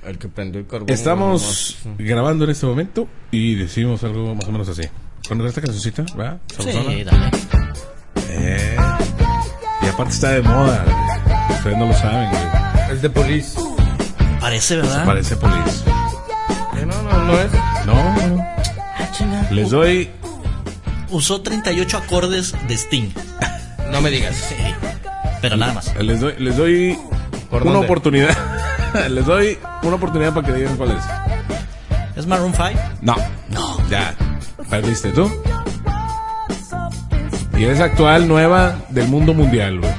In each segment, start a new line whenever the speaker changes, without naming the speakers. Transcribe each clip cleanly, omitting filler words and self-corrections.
El que prendió el carbón.
Estamos grabando en este momento y decimos algo más o menos así. Con esta cancioncita, ¿va?
Sí, dale.
Y aparte está de moda. Ustedes no lo saben, güey.
Es de Police.
Parece, ¿verdad?
Parece Police.
No es.
No. Les doy.
Usó 38 acordes de Sting.
No me digas.
Sí. Pero nada más.
Les doy
¿Por
una
dónde?
oportunidad. Les doy una oportunidad para que digan cuál es.
¿Es Maroon 5?
No. Ya. Perdiste tú. Y es actual, nueva, del mundo mundial, güey.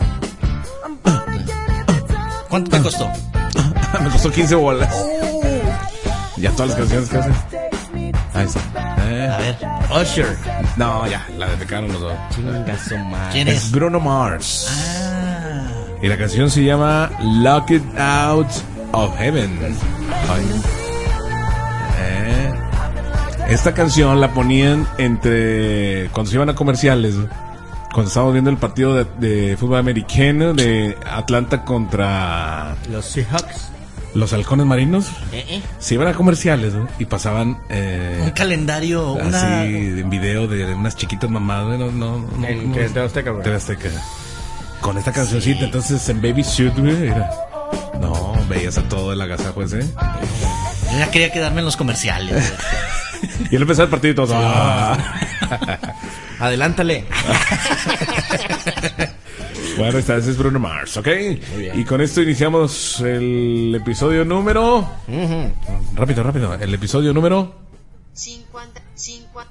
¿Cuánto te costó?
Me costó 15 bolas. Ya todas las canciones que hacen. Ahí está.
A ver.
Usher.
No, ya, la detectaron los dos.
Chingazo madre.
¿Quién
Es
es?
Bruno Mars.
Ah.
Y la canción se llama Lock It Out of Heaven. Ay. Esta canción la ponían cuando se iban a comerciales, ¿no? Cuando estábamos viendo el partido de fútbol americano de Atlanta contra
Los Seahawks.
los halcones marinos. Se iban a comerciales, ¿no? Y pasaban
Un calendario,
así en video de unas chiquitas mamadas, ¿no?
En que te Azteca, güey.
TV Azteca. Con esta cancioncita, entonces en Baby Shoot, güey, era. No, veías a todo el agasajo ese.
Yo ya quería quedarme en los comerciales.
Y él empezó el partido y todo.
Adelántale.
Bueno, esta vez es Bruno Mars, ¿ok? Y con esto iniciamos el episodio número. Rápido. El episodio número
55.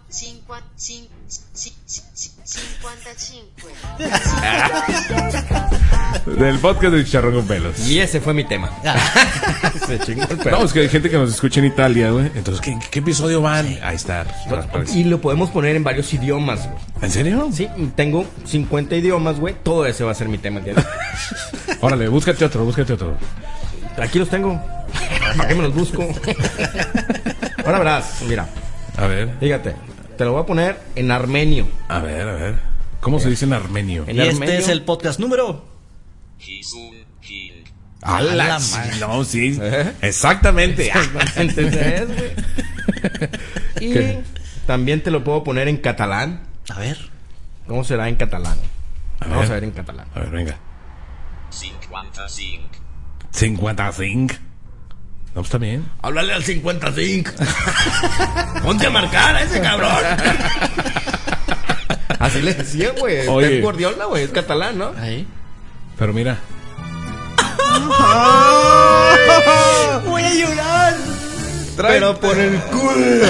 del podcast de Chicharrón con Pelos.
Y ese fue mi tema. Se chingó el pedo.
No, es que hay gente que nos escucha en Italia, güey. Entonces, ¿qué episodio van? Ahí está.
Y lo podemos poner en varios idiomas, güey.
¿En serio?
Sí, tengo 50 idiomas, güey. Todo ese va a ser mi tema, ¿entiendes?
Órale, búscate otro.
Aquí los tengo. ¿Para qué me los busco? Ahora verás, mira.
A ver.
Fíjate, te lo voy a poner en armenio.
A ver. ¿Cómo se dice en armenio?
En
Y este
armenio.
es el podcast número.
¡Hala!
madre.
No, sí. Exactamente.
¿Entendés, güey? Y
¿Qué?
también te lo puedo poner en catalán.
A ver.
¿Cómo será en catalán?
A
Vamos
ver.
a ver en catalán.
A ver, venga.
55.
55. No, está bien.
Háblale al 55. Ponte a marcar a ese cabrón. Así le decía, güey.
Oye.
Pep Guardiola, güey. Es catalán, ¿no?
Ahí.
Pero mira.
Voy a llorar.
Pero por el culo.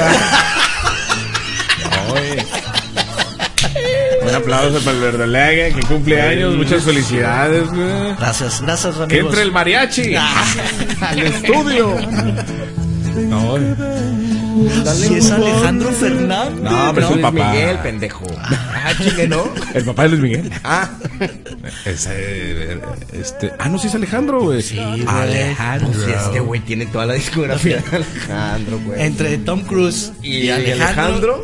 Oye. Un aplauso para el Verdolaga que cumple años. Muchas felicidades, güey.
Gracias, amigos.
Que entre el mariachi al estudio. No,
Si es Alejandro Fernández.
No, pero es el
Luis
papá.
Miguel, pendejo. Chingue, ¿no?
El papá de Luis Miguel.
Ah.
No, sí es Alejandro, güey.
Sí, güey.
Alejandro.
Si este güey tiene toda la discografía de Alejandro, güey.
Entre Tom Cruise y
Alejandro.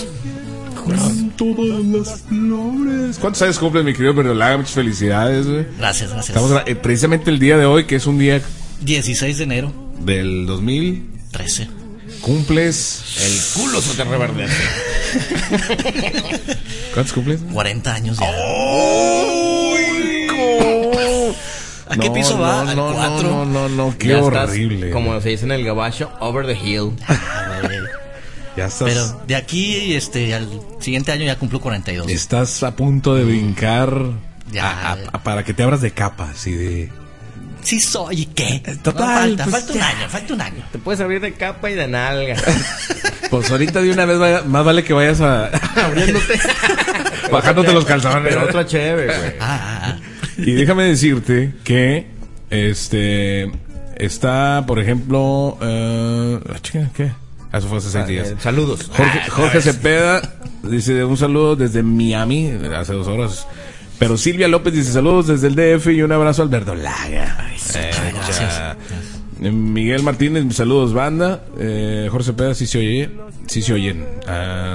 Todas las flores. ¿Cuántos años cumple mi querido Verdolaga? Muchas felicidades, güey.
Gracias.
Estamos precisamente el día de hoy, que es un día
16 de enero.
del 2013.
13.
Cumples.
El culo se te reverdece.
¿Cuántos cumples?
40 años ya. ¿A qué
No,
piso va?
no,
Al
no,
4.
No, qué
Ya estás,
horrible.
como se dice en el gabacho, over the hill.
Ya estás.
Pero de aquí al siguiente año ya cumplo 42.
Estás a punto de brincar
Ya.
para que te abras de capa, así de.
Sí soy, ¿y qué?
Total,
No,
pues,
falta un año.
Te puedes abrir de capa y de nalga.
Pues ahorita de una vez más vale que vayas
Abriéndote.
bajándote los calzones.
Pero otra chévere, güey.
Y déjame decirte que está, por ejemplo, ¿qué? Eso fue hace 6 días.
Saludos.
Jorge Cepeda dice un saludo desde Miami hace 2 horas. Pero Silvia López dice saludos desde el DF y un abrazo al Verdolaga.
Gracias.
Miguel Martínez, mis saludos, banda. Jorge Cepeda, sí se oyen.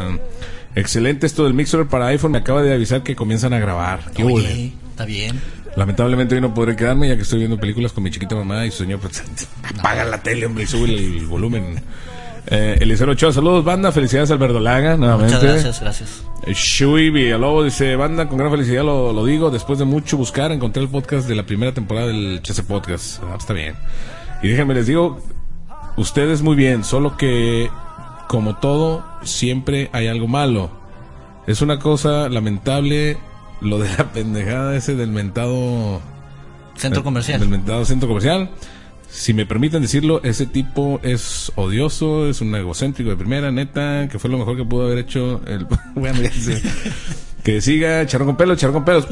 Excelente esto del mixer para iPhone. Me acaba de avisar que comienzan a grabar. ¿Qué
Oye,
huele?
está bien.
Lamentablemente hoy no podré quedarme ya que estoy viendo películas con mi chiquita mamá y su señor pues, apaga la tele, hombre, y sube el volumen. Eliseo Ochoa, saludos, banda, felicidades al Verdolaga, nuevamente.
Muchas gracias.
Shui Villalobos dice, banda, con gran felicidad lo digo, después de mucho buscar, encontré el podcast de la primera temporada del Chese Podcast. Está bien. Y déjenme les digo, ustedes muy bien, solo que como todo, siempre hay algo malo. Es una cosa lamentable lo de la pendejada ese del mentado
Centro comercial.
Del mentado centro comercial. Si me permiten decirlo, ese tipo es odioso, es un egocéntrico de primera, neta, que fue lo mejor que pudo haber hecho el... Bueno, ya sé. Que siga, charrón con pelos.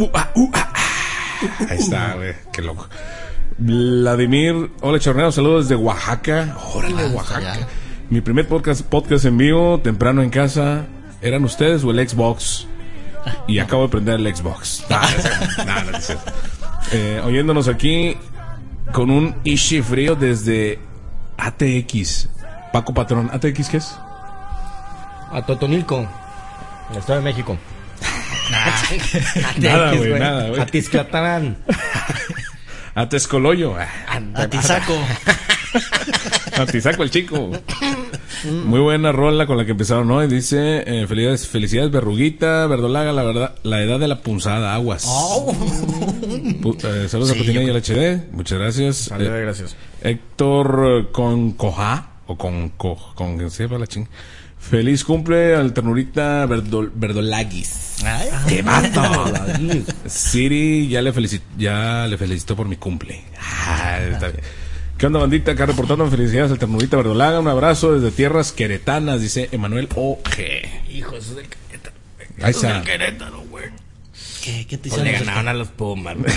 Ahí está, güey, qué loco. Vladimir, hola chornero, saludos desde Oaxaca. Órale, Oaxaca.
Allá.
Mi primer podcast en vivo, temprano en casa. ¿Eran ustedes o el Xbox? Y acabo de prender el Xbox. No es cierto. Oyéndonos aquí con un Ishi frío desde ATX. Paco Patrón, ¿ATX qué es?
A Totonilco, el Estado de México.
Nada, güey, nada, güey.
A Tizcatán.
A Texcoloyo.
A Tizaco.
A Tizaco el chico. Muy buena rola con la que empezaron hoy. Dice, felicidades Berruguita, Verdolaga, la verdad, la edad de la punzada, aguas. Saludos a Cotina y al HD. Muchas gracias.
Gracias.
Héctor Concoja, o con sepa la ching. Feliz cumple al ternurita Verdolaguis.
Ay,
¡Qué vato! Siri ya le felicitó por mi cumple. Está bien. ¿Qué onda, bandita? Acá reportando felicidades al ternurita Verdolaga. Un abrazo desde tierras queretanas, dice Emanuel O.G.
Hijos de Querétaro.
Ahí está.
Querétaro, güey.
¿Qué te
Pues le
hicieron?
ganaron a los Pumas, güey.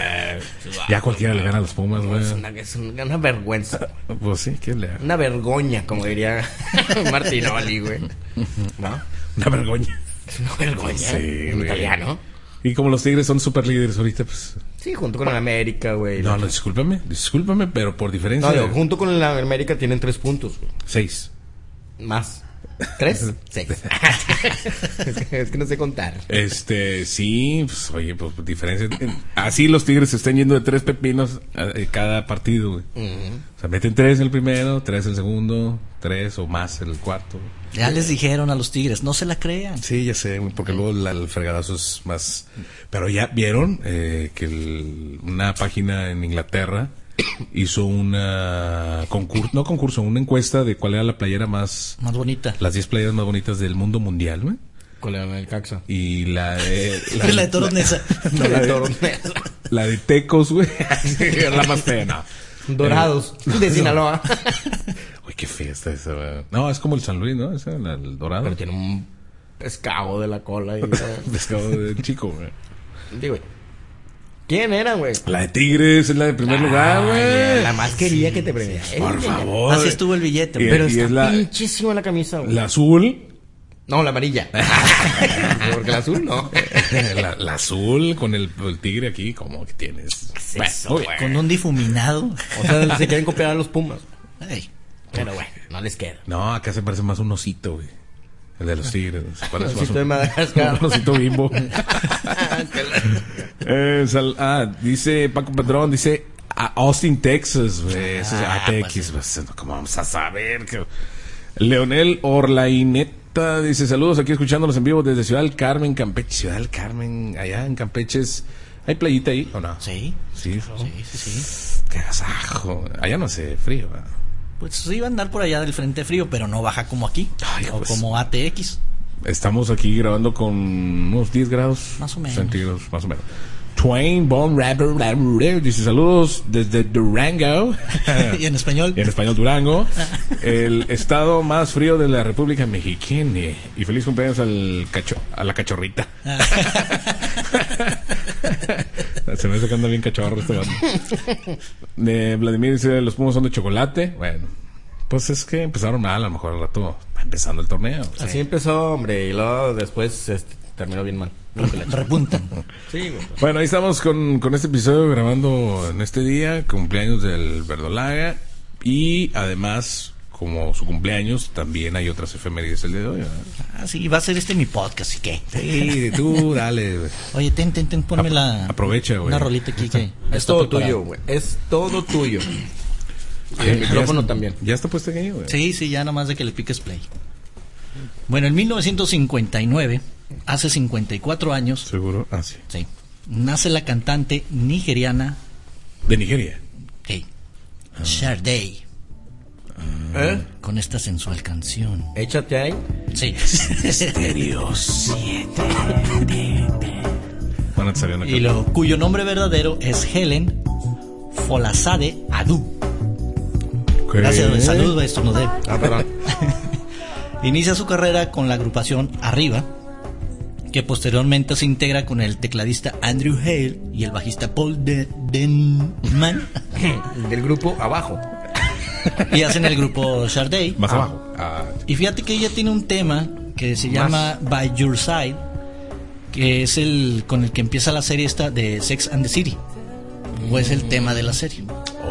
Ya cualquiera le gana a los Pumas, güey.
Es una vergüenza.
Pues sí, ¿quién le gana?
Una vergoña, como diría Martinoli, güey. ¿No?
Una vergüenza.
Es una vergoña.
Sí,
en
güey.
italiano.
Y como los Tigres son super líderes ahorita, pues...
Sí, junto con el América, güey.
No, discúlpame, pero por diferencia...
No, digo, junto con el América tienen 3 puntos, güey.
6.
Más. 3, 6. Es que no sé contar.
Sí, pues, oye, pues diferencia. Así los Tigres se están yendo de 3 pepinos cada partido, güey. O sea, meten 3 el primero, 3 el segundo, 3 o más el cuarto.
Ya les dijeron a los Tigres, no se la crean.
Sí, ya sé, güey, porque luego el fregadazo es más. Pero ya vieron que una página en Inglaterra hizo una una encuesta de cuál era la playera
Más bonita.
las 10 playeras más bonitas del mundo mundial, güey.
Con el Caxa.
Y la de
La de Toros Neza.
no, la de Tecos, güey. Es la más fea, no.
Dorados. De Sinaloa.
Uy, qué fiesta esa, güey. No, es como el San Luis, ¿no? Ese, el dorado.
Pero tiene un pescado de la cola. Y,
pescado de chico, güey.
digo, ¿quién era, güey?
La de Tigres es la de primer lugar, güey.
La más quería que te premiara.
Por favor.
Así estuvo el billete.
Y-
Pero
Pero
y
está
es
pinchísima la camisa, güey.
La azul.
No, la amarilla. Porque la azul no.
la azul con el tigre aquí, como que tienes.
¿Qué es eso,
Bueno,
güey?
con un difuminado.
O sea, se quieren copiar a los Pumas.
Ay,
Pero bueno, no les queda.
no, acá se parece más un osito, güey. El de los tigres. Se parece más
Osito de Madagascar.
un osito bimbo. Dice Paco Padrón, dice a Austin, Texas, güey. Eso es ATX, pues, ¿cómo vamos a saber? Leonel Orlaineta dice saludos aquí escuchándonos en vivo desde Ciudad del Carmen, Campeche. Ciudad del Carmen, allá en Campeche ¿hay playita ahí o no?
sí.
Sí,
Sí.
qué agasajo. Allá no hace frío, ¿verdad?
Pues sí iba a andar por allá del frente frío, pero no baja como aquí.
Ay,
o
pues.
como ATX.
Estamos aquí grabando con unos 10 grados
Más o menos.
centígrados, más o menos. Twain Bon Rapper dice saludos desde Durango.
Y en español.
Y en español Durango, el estado más frío de la República Mexicana. Y feliz cumpleaños a la cachorrita. Se me hace que anda bien cachorro este vato. Vladimir dice los Pumas son de chocolate. Bueno, pues es que empezaron mal, a lo mejor al rato va empezando el torneo.
Así empezó, hombre. Y luego después terminó bien mal.
Repuntan.
Sí, güey.
Bueno, ahí estamos con este episodio grabando en este día, cumpleaños del Verdolaga y además como su cumpleaños, también hay otras efemérides el día de hoy, ¿verdad?
Ah, sí, va a ser mi podcast, ¿y qué?
Sí, tú dale, güey.
Oye, ponme
Aprovecha, güey.
una rolita aquí que
Es
está
todo
preparado.
tuyo, güey. Es todo tuyo. Y
Ya
el micrófono
está-
también.
Ya está puesto aquí, güey.
Sí, ya nada más de que le piques play. Bueno, en 1959, hace 54 años,
¿Seguro? Ah, sí.
sí, nace la cantante nigeriana
De Nigeria.
Sade,
¿Eh?
con esta sensual canción.
Échate ahí.
Sí.
Bueno, te salió una
Y cuyo nombre verdadero es Helen Folasade Adu. Gracias, saludos, estornudé.
Ah, perdón.
Inicia su carrera con la agrupación Arriba, que posteriormente se integra con el tecladista Andrew Hale y el bajista Paul Denman
Del grupo Abajo.
y hacen el grupo Sade.
Más abajo. Ah,
Y fíjate que ella tiene un tema que se llama By Your Side, que es el con el que empieza la serie esta de Sex and the City, o es el tema de la serie.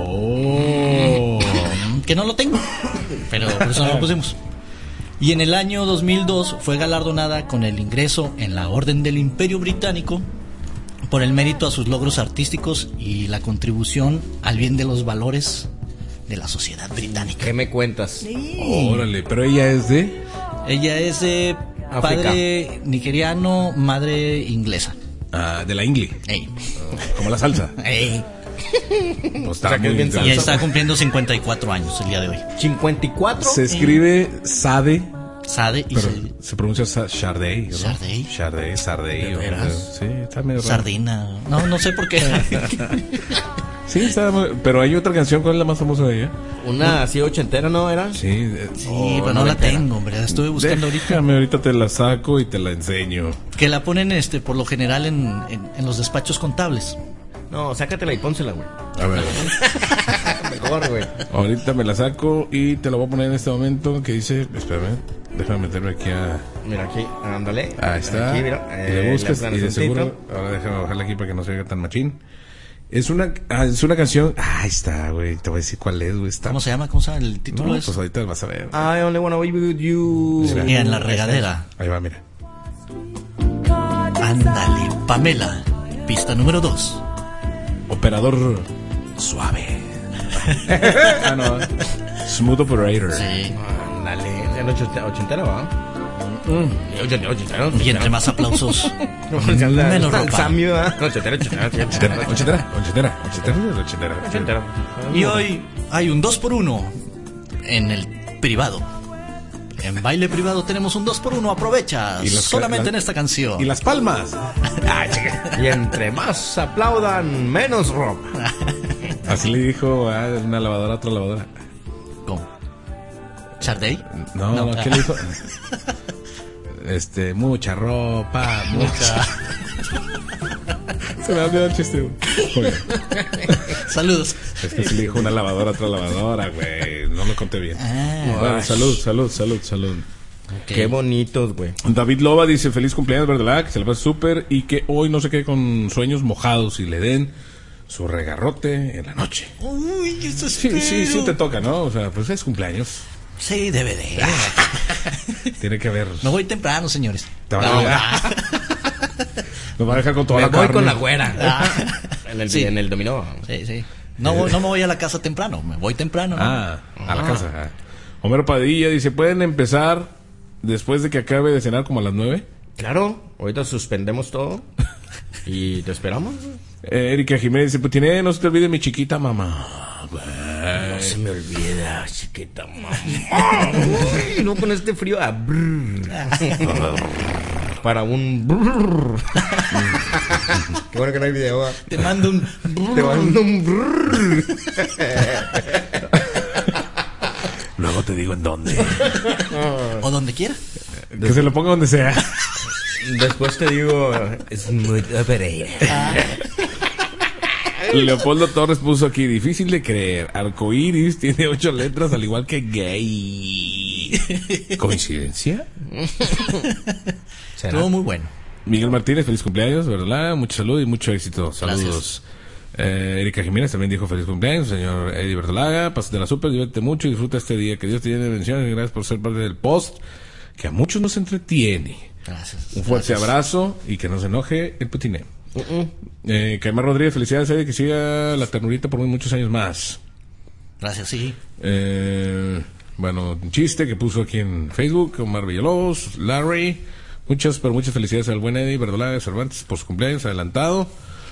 Que no lo tengo, pero por eso no lo pusimos. Y en el año 2002 fue galardonada con el ingreso en la Orden del Imperio Británico por el mérito a sus logros artísticos y la contribución al bien de los valores de la sociedad británica.
¿Qué me cuentas?
Órale, pero ella es de...
Ella es de
África.
padre nigeriano, madre inglesa.
de la Ingli.
Ey.
Como la salsa.
Ey.
No está
O sea, que es
muy
bien
Y
salsa.
ella está cumpliendo 54 años el día de hoy.
54.
Se escribe Sade,
Sade y
pero se pronuncia Sade, ¿no?
Sade.
Sade.
¿De veras?
Sí, está medio raro.
Sardina. No sé por qué.
Sí, está muy... Pero hay otra canción, ¿cuál es la más famosa de ella?
Una así ochentera, ¿no era?
Sí.
Sí, pero no la tengo, hombre. La estuve buscando ahorita.
Déjame, ahorita te la saco y te la enseño.
Que la ponen por lo general en los despachos contables.
No, sácatela y pónsela, güey.
A ver,
Mejor, güey.
ahorita me la saco y te la voy a poner en este momento que dice... Espérame, déjame meterme aquí a...
Mira aquí, ándale.
Ahí está.
Aquí, mira.
Y le buscas
le
y de
aplanas
seguro...
tantito.
Ahora déjame bajarla aquí para que no se oiga tan machín. Es una canción... Ahí está, güey. Te voy a decir cuál es, güey. Está...
¿Cómo se llama? ¿Cómo se llama? El título
No,
es
pues ahorita vas a ver.
I only wanna be with you.
Mira.
Y en la regadera.
Ahí va, mira.
Ándale, Pamela. Pista número 2.
Operador suave. Ah, no. Smooth Operator.
Sí.
Ándale. En ochentera, ¿va? Ochentera.
Y entre más aplausos,
Menos
menos ropa.
Sammy, ¿va? Ochentera.
Ochentera.
Y hoy hay un 2x1 en el privado. En baile privado tenemos un 2x1. Aprovecha
Y las-
solamente
la-
en esta canción.
Y las palmas.
Y entre más aplaudan, menos ropa.
Así le dijo una lavadora a otra lavadora.
¿Cómo? ¿Sardey?
No, ¿qué le dijo? Mucha ropa, mucha. Se me ha olvidado el chiste, güey. Oye,
Saludos.
es que sí le dijo una lavadora a otra lavadora, güey. No lo conté bien. Bueno, salud.
Ok.
Qué bonitos, güey.
David Loba dice: feliz cumpleaños, ¿verdad? Que se le pase súper y que hoy no se quede con sueños mojados y le den su regarrote en la noche.
Uy, eso es
Sí, te toca, ¿no? O sea, pues es cumpleaños.
Sí, debe de.
Tiene que haber.
Me voy temprano, señores.
Te va a Nos va a dejar con toda
Me
la
voy
carne.
con la güera.
Ah.
En el dominó.
Sí. No me voy a la casa temprano, me voy temprano. ¿no?
A la casa. Ah. Homero Padilla dice: ¿pueden empezar después de que acabe de cenar como a las 9?
Claro, ahorita suspendemos todo. Y te esperamos.
Erika Jiménez dice: pues tiene, no se te olvide mi chiquita mamá.
No se me olvida, chiquita mamá. Uy, no con este frío. Para un. Qué bueno que no hay video. ¿Va?
Te mando un.
Te mando un.
Luego te digo en dónde.
O donde quiera.
Que se lo ponga donde sea.
Después te digo. Es muy Pereira.
Leopoldo Torres puso aquí: difícil de creer. Arcoiris tiene 8 letras al igual que gay. ¿Coincidencia?
Estuvo muy bueno.
Miguel Martínez, feliz cumpleaños, ¿verdad? Mucha salud y mucho éxito. Saludos. Erika Jiménez también dijo feliz cumpleaños, señor Eddie Verdolaga, pásate la super, diviértete mucho y disfruta este día, que Dios te llene de bendiciones y gracias por ser parte del post, que a muchos nos entretiene.
Gracias.
Un fuerte abrazo y que no se enoje el Putiné. Caimán Rodríguez, felicidades, Eddie, que siga la ternurita por muchos años más.
Gracias, sí.
Bueno, un chiste que puso aquí en Facebook, Omar Villalobos, Larry, muchas felicidades al buen Eddie Verdolaga Cervantes por su cumpleaños adelantado.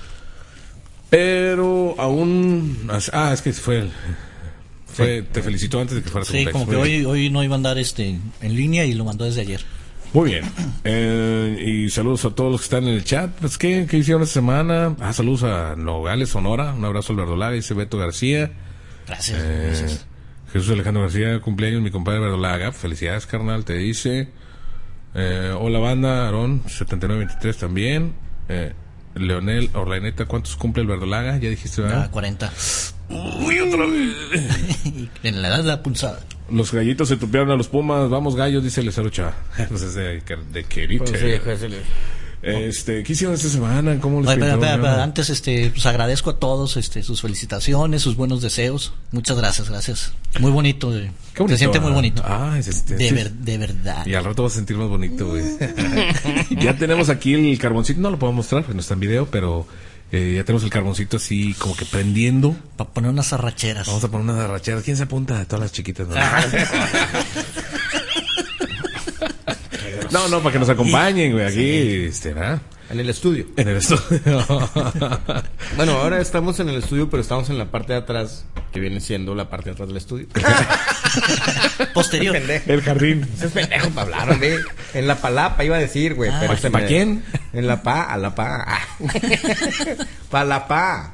Pero aún... es que te felicito antes de que fuera tu cumpleaños.
Sí, como que hoy no iba a andar en línea y lo mandó desde ayer.
Muy bien. Y saludos a todos los que están en el chat. Pues, ¿qué hicieron esta semana? Saludos a Nogales, Sonora. Un abrazo al Verdolaga, dice Beto García.
Gracias. Gracias.
Jesús Alejandro García, cumpleaños, mi compadre Verdolaga. Felicidades, carnal, te dice. Hola, banda. Aarón, 7923 también. Leonel Orlaineta, ¿cuántos cumple el Verdolaga? Ya dijiste, ¿verdad?
40.
Uy, otra vez.
En la edad de la pulsada.
Los gallitos se tupieron a los Pumas. Vamos, gallos, dice el Cerocha. Pues es de Querite. ¿Qué hicieron esta semana? ¿Cómo les
Espera, antes pues agradezco a todos sus felicitaciones, sus buenos deseos. Muchas gracias. Muy bonito.
Qué bonito.
Se siente muy bonito.
De
verdad.
Y al rato vas a sentir más bonito, güey. Ya tenemos aquí el carboncito, no lo puedo mostrar, no está en video, pero ya tenemos el carboncito así como que prendiendo.
Para poner unas arracheras.
Vamos a poner unas arracheras. ¿Quién se apunta? Todas las chiquitas, ¿no? No, para que nos acompañen, güey, aquí, ¿verdad?
En el estudio. Bueno, ahora estamos en el estudio, pero estamos en la parte de atrás, que viene siendo la parte de atrás del estudio.
Posterior.
El jardín.
Ese es pendejo para hablar, hombre. En la palapa iba a decir, güey.
¿Para quién?
En la pa, a la pa. Pa la pa.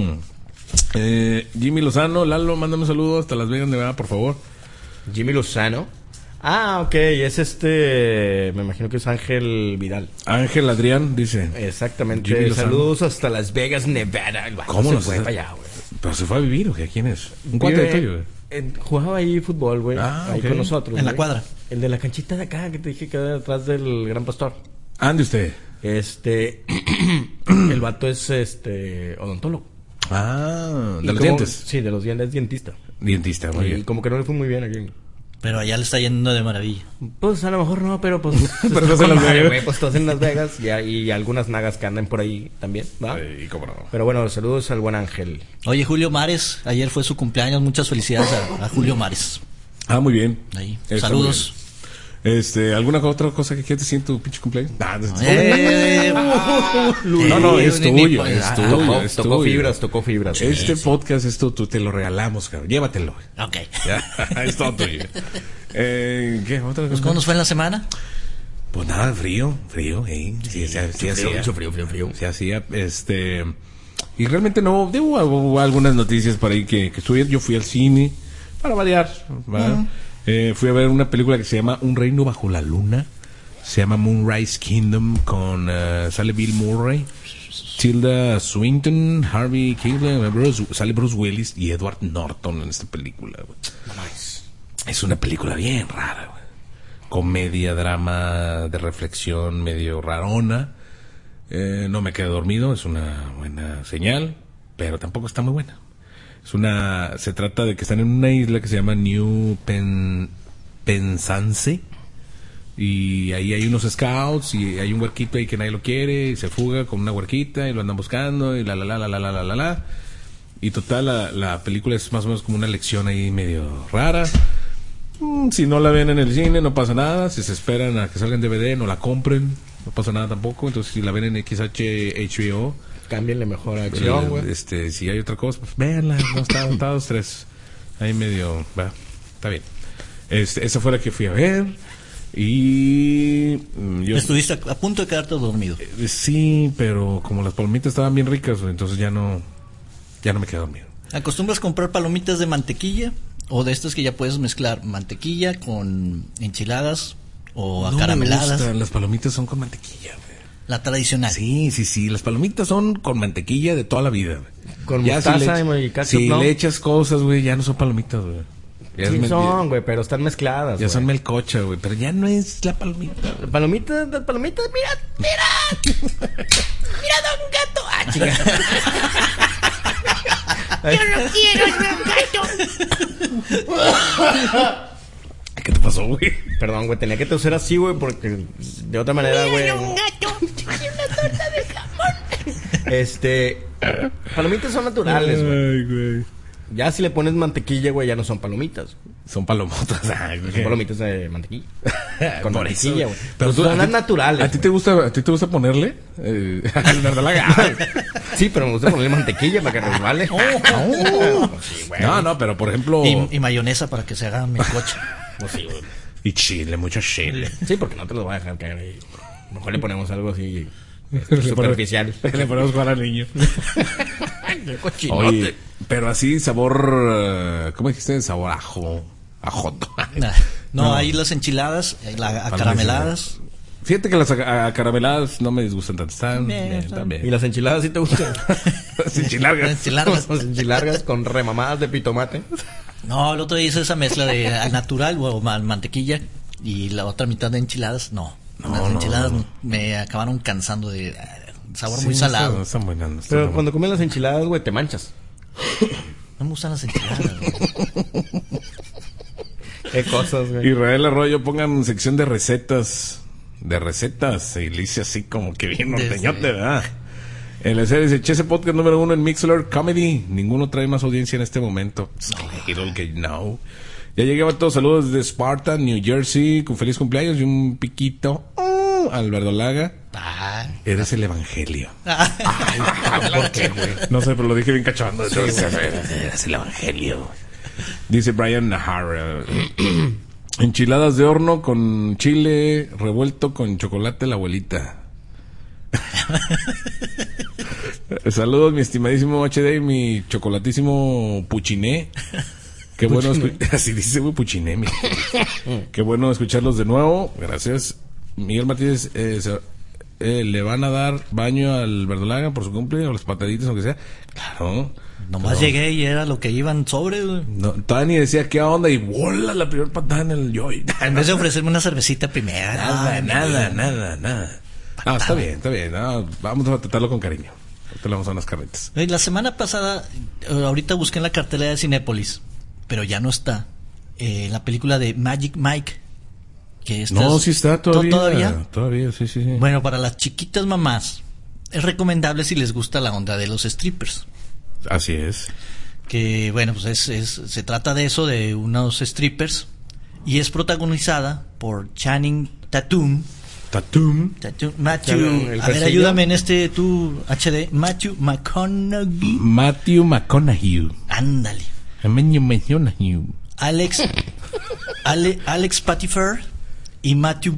Jimmy Lozano, Lalo, mándame un saludo hasta Las Vegas, Nevada, por favor.
Jimmy Lozano. Ok, es me imagino que es Ángel Vidal.
Ángel Adrián, dice.
Exactamente. Saludos hasta Las Vegas, Nevada.
¿Cómo
se fue para allá, güey?
¿Pero se fue a vivir o qué? ¿Quién es? ¿Un cuate de tuyo,
güey? Jugaba ahí fútbol, güey. Ahí con nosotros.
En la cuadra.
El de la canchita de acá, que te dije que era detrás del Gran Pastor.
¿Ande usted?
El vato es odontólogo.
¿De los dientes?
Sí, de los dientes, dentista.
Dentista, muy bien.
Y como que no le fue muy bien aquí.
Pero allá le está yendo de maravilla.
Pues a lo mejor no, pero pues...
pero estás en Las Vegas.
Güey, pues estás en Las Vegas y algunas nagas que andan por ahí también, ¿va?
Sí, cómo no.
Pero bueno, saludos al buen Ángel.
Oye, Julio Mares, ayer fue su cumpleaños. Muchas felicidades a Julio Mares.
Muy bien.
Ahí. Saludos.
¿Alguna otra cosa que quieras decir en tu pinche cumpleaños?
No,
es tuyo.
Tocó fibras.
Este podcast es tú te lo regalamos, cabrón. Llévatelo.
Ok.
Ya, es todo tuyo. ¿Qué? ¿Otra cosa?
¿Cómo nos fue en la semana?
Pues nada, frío. Sí,
Mucho frío.
Se hacía, y realmente no, hubo algunas noticias por ahí que estuve. Yo fui al cine, para variar, ¿verdad? Fui a ver una película que se llama Un reino bajo la luna. Se llama Moonrise Kingdom. Sale Bill Murray, Tilda Swinton, Harvey Keitel, sale Bruce Willis y Edward Norton en esta película, güey. Es una película bien rara, güey. Comedia, drama de reflexión, medio rarona. No me quedé dormido, es una buena señal, pero tampoco está muy buena. Se trata de que están en una isla que se llama New Penzance y ahí hay unos scouts y hay un huerquito ahí que nadie lo quiere y se fuga con una huerquita y lo andan buscando y la y total la película es más o menos como una lección ahí medio rara. Si no la ven en el cine no pasa nada, si se esperan a que salga en DVD no la compren, no pasa nada tampoco. Entonces si la ven en HBO,
cámbienle mejor a acción, güey.
Si hay otra cosa, pues véanla. No está 2-3. Ahí medio. Está bien. Esa fue la que fui a ver. Y.
Estuviste a punto de quedarte dormido.
Sí, pero como las palomitas estaban bien ricas, entonces ya no me quedé dormido.
¿Acostumbras comprar palomitas de mantequilla? O de estas que ya puedes mezclar mantequilla con enchiladas o acarameladas.
No me gustan. Las palomitas son con mantequilla, güey.
La tradicional.
Sí. Las palomitas son con mantequilla de toda la vida, güey.
Con mostaza y ketchup,
si
¿no?
le echas cosas, güey, ya no son palomitas, güey.
Sí son, güey, pero están mezcladas,
ya son melcocha, güey, pero ya no es la palomita.
La palomita, mira. Mira, don Gato. Chica.
¿Qué te pasó, güey?
Perdón, güey, tenía que toser así, güey, porque de otra manera, güey. Palomitas son naturales, güey.
Ay, güey.
Ya si le pones mantequilla, güey, ya no son palomitas.
Son palomotas. Ay, güey.
Son palomitas de mantequilla. Con
Por
mantequilla,
eso.
güey.
Pero
Pero son las naturales.
¿A ti te gusta ponerle? Al verdolaga.
Sí, pero me gusta ponerle mantequilla para que resbale. Sí, güey.
No, pero por ejemplo.
Y mayonesa para que se haga melcocha.
Pues sí, güey.
Y chile, mucho chile.
Sí, porque no te lo voy a dejar caer ahí. Mejor le ponemos algo así superficial.
Le ponemos jugar al niño.
Qué cochinote.
Oye, pero así sabor, ¿cómo dijiste? Sabor ajo, ajoto.
No, ahí las enchiladas, acarameladas.
Fíjate que las acarameladas no me disgustan tanto. Están bien, también.
¿Y las enchiladas sí te gustan?
Las enchiladas.
Enchiladas.
Las enchiladas con remamadas de pitomate.
No, el otro día hice esa mezcla de al natural o mantequilla y la otra mitad de enchiladas. No, las enchiladas me acabaron cansando de sabor muy salado.
No están buenas. No están
Pero
buenas.
cuando comes las enchiladas, güey, te manchas.
No me gustan las enchiladas. güey.
Qué cosas, güey.
Israel Arroyo, pongan sección de recetas. De recetas. Y le hice así como que bien norteñote, ¿verdad? En la serie dice, Chese Podcast número 1 en Mixlr Comedy. Ninguno trae más audiencia en este momento. Little que no. Ya llegué a todos. Saludos desde Spartan, New Jersey. Con feliz cumpleaños y un piquito. Al verdolaga. Eres el evangelio.
¿Por qué, güey?
No sé, pero lo dije bien cachando. Eres el evangelio. Dice Brian Nahara. Enchiladas de horno con chile revuelto con chocolate la abuelita. Saludos, mi estimadísimo HD y mi chocolatísimo Puchiné. Qué bueno así dice, güey, Puchiné. Qué bueno escucharlos de nuevo. Gracias. Miguel Martínez, ¿le van a dar baño al verdolaga por su cumpleaños o las pataditas, aunque sea? Claro.
Nomás llegué y era lo que iban sobre, güey.
No, Tani decía, ¿qué onda? Y bola la primera patada en el yoy.
En vez de ofrecerme una cervecita primera.
Nada. Ah, está bien. No, vamos a tratarlo con cariño. Ahorita le vamos a unas carretas.
La semana pasada, ahorita busqué en la cartelera de Cinépolis, pero ya no está. La película de Magic Mike. Que
No, sí está todavía.
¿Todavía?
Todavía, sí.
Bueno, para las chiquitas mamás, es recomendable si les gusta la onda de los strippers.
Así es.
Que, bueno, pues se trata de eso, de unos strippers. Y es protagonizada por Channing Tatum. Matthew, a ver, ayúdame en tú, HD. Matthew McConaughey. Ándale. Alex Pettyfer y Matthew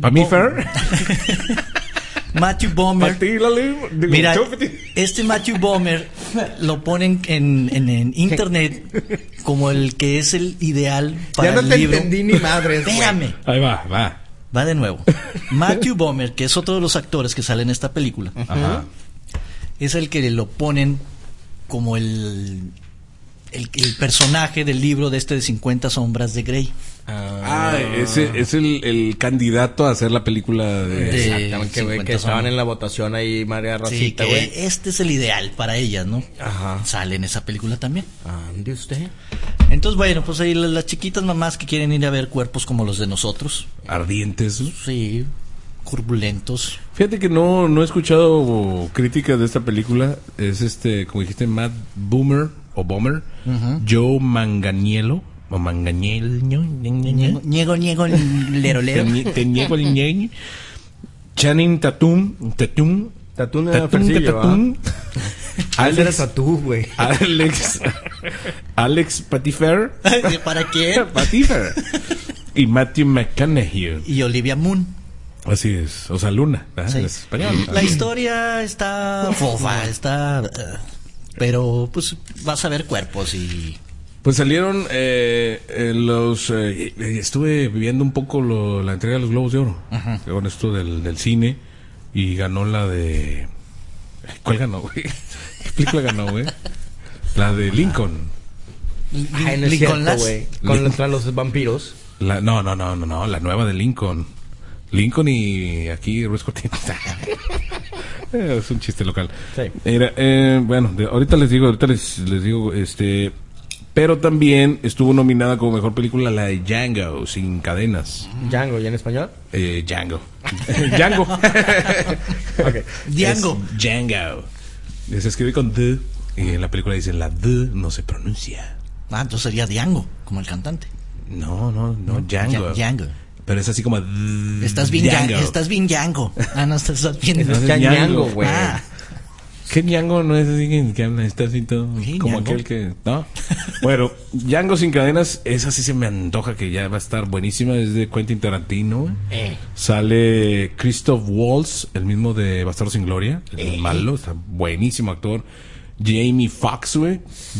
Matthew Bomer. Mira, este Matthew Bomer lo ponen en internet como el que es el ideal para
ya no
el
te
libro.
entendí ni madres, güey.
Déjame.
Ahí va.
Va de nuevo. Matthew Bomer, que es otro de los actores que sale en esta película,
Ajá.
es el que lo ponen como el personaje del libro de 50 sombras de Grey.
Ese es el candidato a hacer la película de...
Exactamente, güey,
50
que estaban
sombras.
en la votación ahí, María
Sí,
Rosita,
que
güey.
este es el ideal para ellas, ¿no?
Ajá.
Sale en esa película también.
¿De usted?
Entonces, bueno, pues ahí las chiquitas mamás que quieren ir a ver cuerpos como los de nosotros.
Ardientes.
Sí, corpulentos.
Fíjate que no he escuchado críticas de esta película. Es como dijiste, Matt Boomer o Bomber, Joe Manganiello o Manganiello,
Niego, lero.
te niego el ñeñ. Channing Tatum,
Tatún era Fercillo,
Alex
Tatú, güey.
Alex Pettyfer,
¿Para qué?
Pettyfer y Matthew McConaughey.
Y Olivia Munn.
Así es, o sea, Luna, ¿verdad?
Sí.
En español.
La historia está fofa, pero pues vas a ver cuerpos y...
Pues salieron estuve viendo un poco la entrega de los Globos de Oro.
Ajá.
Con esto del cine. Y ganó la de... ¿Cuál ganó, güey? ¿Qué película ganó, güey? La de Lincoln.
Ay, no es cierto, güey. Contra los vampiros.
No, la nueva de Lincoln. Lincoln y aquí Ruiz Cortines. Es un chiste local.
Sí.
Era, bueno, ahorita les digo, pero también estuvo nominada como mejor película la de Django, Sin Cadenas.
Django, ¿y en español?
Django. Django.
Okay.
Django.
Es Django. Se escribe con D y en la película dicen la D no se pronuncia.
Ah, entonces sería Django, como el cantante.
No, Django.
Django.
Pero es así como
Estás bien Django. Ah, no, estás bien.
Es Django, güey.
Ah,
¿Qué Django no es así que habla? Está así todo
Sí,
como
Django.
aquel que... ¿No? Bueno, Django Sin Cadenas, esa sí se me antoja que ya va a estar buenísima. Es de Quentin Tarantino, güey. Sale Christoph Waltz, el mismo de Bastardo Sin Gloria, el malo, está buenísimo actor. Jamie Foxx, güey.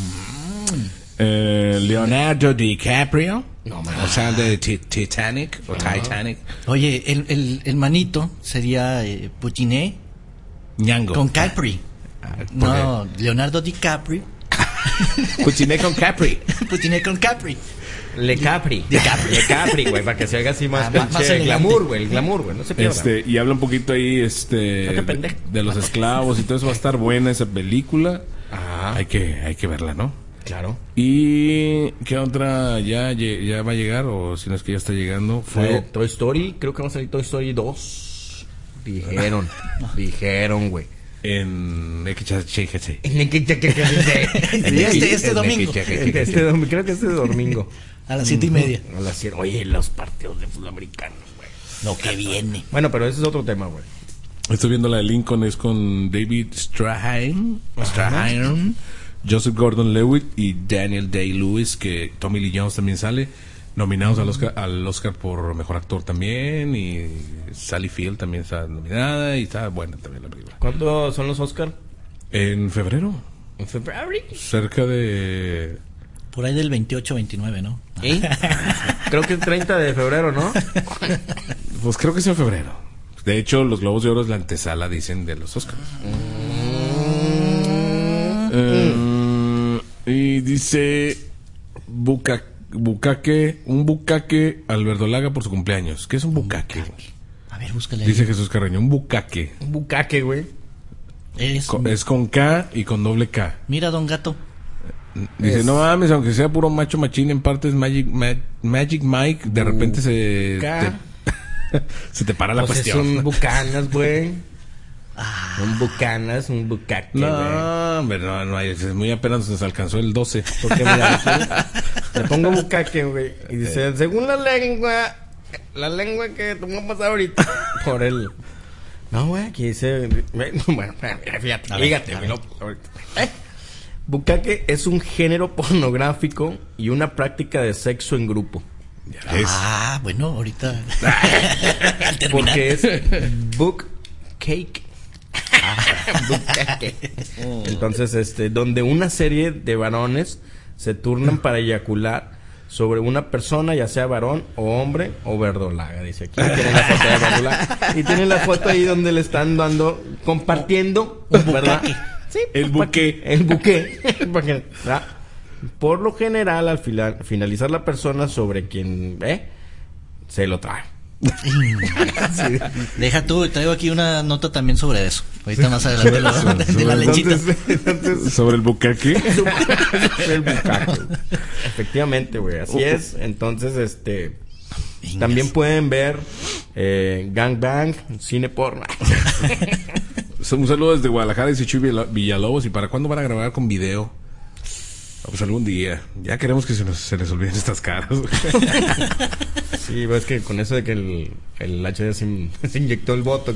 Leonardo DiCaprio. O sea, de Titanic o Titanic.
oye, el manito sería Putiné
Django.
con Capri. No, Leonardo DiCaprio.
Puchiné con Capri.
Putiné con Capri.
Le Capri, güey, para que se haga así más,
más
pinche
elegante.
glamour, güey, el glamour, güey, no se pierda.
Y habla un poquito ahí
te pendejo.
de los esclavos y todo eso. Va a estar buena esa película.
Ajá.
Hay que verla, ¿no?
Claro.
¿Y qué otra ya va a llegar? O si no es que ya está llegando.
Fue Toy Story, creo que va a salir Toy Story 2. Dijeron, güey.
En XHC.
Este domingo.
Creo que este domingo.
A las 7:30.
A las 7. Oye, los partidos de fútbol americano, güey.
Lo que viene.
Bueno, pero ese es otro tema, güey.
Estoy viendo la de Lincoln, es con David Strathairn, Joseph Gordon-Levitt y Daniel Day-Lewis, que Tommy Lee Jones también sale, nominados al Oscar por Mejor Actor también, y Sally Field también está nominada, y está buena también la película.
¿Cuándo son los Oscar?
En febrero,
¿En febrero?
cerca de...
Por ahí del 28-29, ¿no?
Creo que el 30 de febrero, ¿no?
Pues creo que es en febrero. De hecho, los Globos de Oro es la antesala, dicen, de los Oscars. Y dice bucaque, un bucaque al verdolaga por su cumpleaños. ¿Qué es un bucaque?
A ver, búscale.
Dice Jesús Carreño, un bucaque.
Un bucaque, güey.
Es con K y con doble K.
Mira, don Gato.
Dice, no mames, aunque sea puro macho machín, en partes Magic Mike, de repente se te para la
Pues
cuestión.
es un bucanas, güey. Un bucanas, un bucaque, güey.
No, hombre, no, es muy apenas nos alcanzó el 12.
Porque mira, aquí le pongo bucaque, güey. Y dice, según la lengua que tú me vas a pasar ahorita por el... No, güey, aquí dice... Bueno, fíjate, güey. Bucaque es un género pornográfico y una práctica de sexo en grupo.
Ah, bueno, ahorita. Al terminar.
Porque es book cake. Bucaque. Entonces, donde una serie de varones se turnan para eyacular sobre una persona, ya sea varón o hombre o verdolaga, dice aquí. Tienen la foto de verdolaga. Y tienen la foto ahí donde le están compartiendo, ¿verdad? Sí,
El buque.
El buque. ¿Verdad? Por lo general, al finalizar la persona sobre quien se lo trae. Sí.
Deja tú, traigo aquí una nota también sobre eso. Ahorita más adelante de la lechita.
Entonces,
Sobre el bucaque.
el bucaque. Efectivamente, güey, así es. Entonces, también pueden ver Gangbang, cine porno.
Un saludo desde Guadalajara, dice Chuy Villalobos. ¿Y para cuándo van a grabar con video? Pues algún día. Ya queremos que se les olviden estas caras.
Sí, es que con eso de que el HD se inyectó el botox.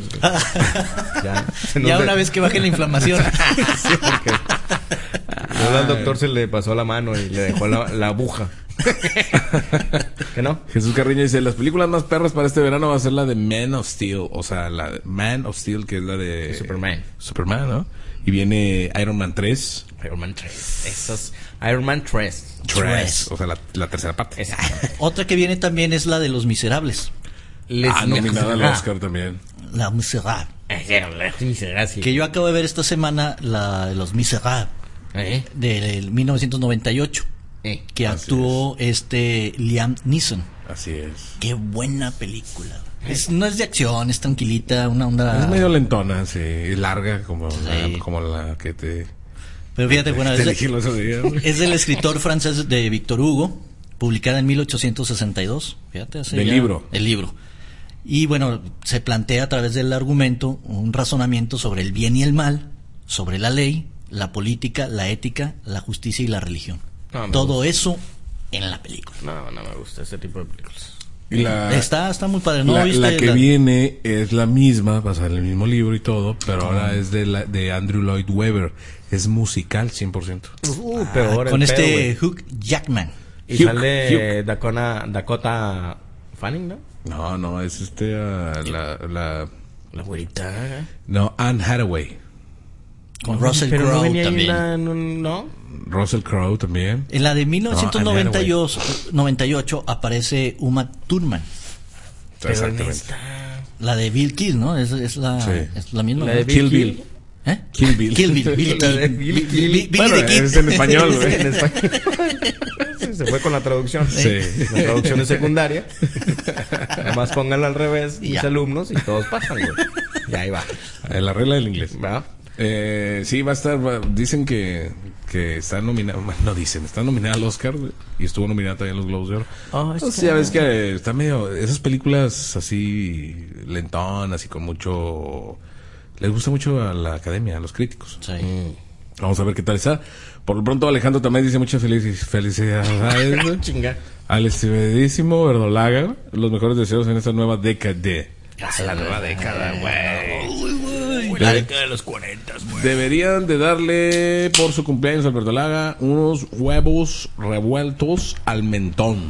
Ya una vez que baje la inflamación.
Sí, porque luego al doctor se le pasó la mano y le dejó la aguja. ¿Que no?
Jesús Carreño dice, las películas más perras para este verano va a ser la de Man of Steel. O sea, la de Man of Steel, que es la de Superman, ¿no? Y viene Iron Man 3.
Iron Man 3. Esos Iron Man 3.
O sea, la tercera parte.
Otra que viene también es la de Los Miserables.
Nominada al Oscar también.
La Miserable.
Sí.
Que yo acabo de ver esta semana la de Los Miserables. Del 1998. Que actuó Liam Neeson.
Así es.
Qué buena película. No es de acción, es tranquilita, una onda...
Es medio lentona, sí. Es larga como,
Sí.
como la que te...
Pero fíjate, bueno,
te elegí los otros días, güey.
es del escritor francés de Victor Hugo, publicada en 1862. Fíjate, hace
Del
ya-
libro.
El libro. Y bueno, se plantea a través del argumento un razonamiento sobre el bien y el mal, sobre la ley, la política, la ética, la justicia y la religión.
No, me
Todo eso en la película.
No, no me gusta ese tipo de películas.
Y
Está muy padre. ¿No
la,
viste
la que viene es la misma, basada en el mismo libro y todo, pero ahora es de Andrew Lloyd Webber. Es musical 100%.
Peor
con
el pedo, güey.
Hugh Jackman.
Y
Hugh-
sale Dakota Fanning, ¿no?
No, es la
La güerita.
no, Anne Hathaway.
Con Russell
Pero no
Crowe
venía ahí
también.
en un- ¿no?
Russell Crowe también.
En la de
Anne
1998 aparece Uma Thurman.
Pero en
Exactamente.
esta-
La de Bill Kill, ¿no? Es la,
Sí.
es la misma.
La
¿no?
de
Kill
Bill
Bill.
¿Eh?
Kill Bill.
Kill Bill. Billy
La de
Kill.
Billy Kill.
Billy
Bueno,
the Kid.
es en español, güey.
En español. Sí, se fue con la traducción.
Sí.
La traducción es secundaria. Además pónganlo al revés,
Y
mis
ya.
alumnos, y todos pasan, güey. Y ahí va.
La regla del inglés.
¿Va?
Sí, va a estar. Dicen que está nominada. No dicen, está nominada al Oscar, güey, y estuvo nominada también a los Globos de Oro. Entonces, ya ves que está medio. Esas películas así lentonas y con mucho. Les gusta mucho a la academia, a los críticos.
Sí.
Vamos a ver qué tal está. Por lo pronto, Alejandro también dice muchas felicidades, güey,
Chinga.
al estimadísimo Verdolaga. Los mejores deseos en esta nueva década.
La nueva década, güey. La década de los 40, güey.
Deberían de darle por su cumpleaños al Verdolaga unos huevos revueltos al mentón.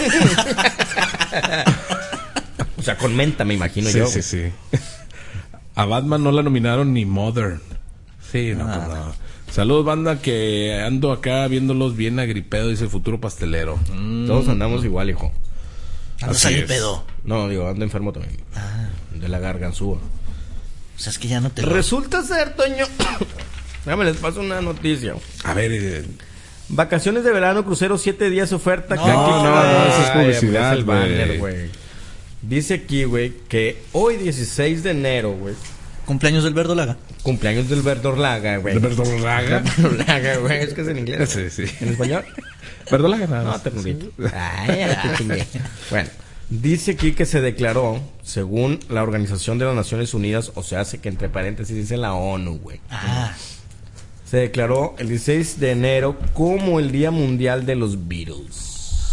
O sea, con menta, me imagino
Sí,
yo.
sí,
güey.
sí. A Batman no la nominaron ni Modern. Sí, no, pues no. Saludos, banda, que ando acá viéndolos bien agripedo, dice Futuro Pastelero.
Todos andamos igual, hijo.
Andas
Así
ahí
es.
pedo.
No, digo, ando enfermo también. De la garganzúa.
O sea, es que ya no te lo...
Resulta ser, Toño. Déjame les paso una noticia.
A ver,
Vacaciones de verano, crucero, 7 días oferta.
No,
Clic, clic,
no,
clic.
no, eso es
Ay,
publicidad,
pues, el banner,
güey.
güey. Dice aquí, güey, que hoy 16 de enero, güey,
Cumpleaños del Verdolaga.
cumpleaños del Verdolaga, güey.
¿de Verdolaga?
Verdolaga, güey, es que es en inglés.
Sí, sí.
¿En español?
Verdolaga nada
No,
más.
ternurito. Ay, ya te chingué. Bueno, dice aquí que se declaró, según la Organización de las Naciones Unidas, o sea, hace que entre paréntesis dice la ONU, güey. Se declaró el 16 de enero como el Día Mundial de los Beatles.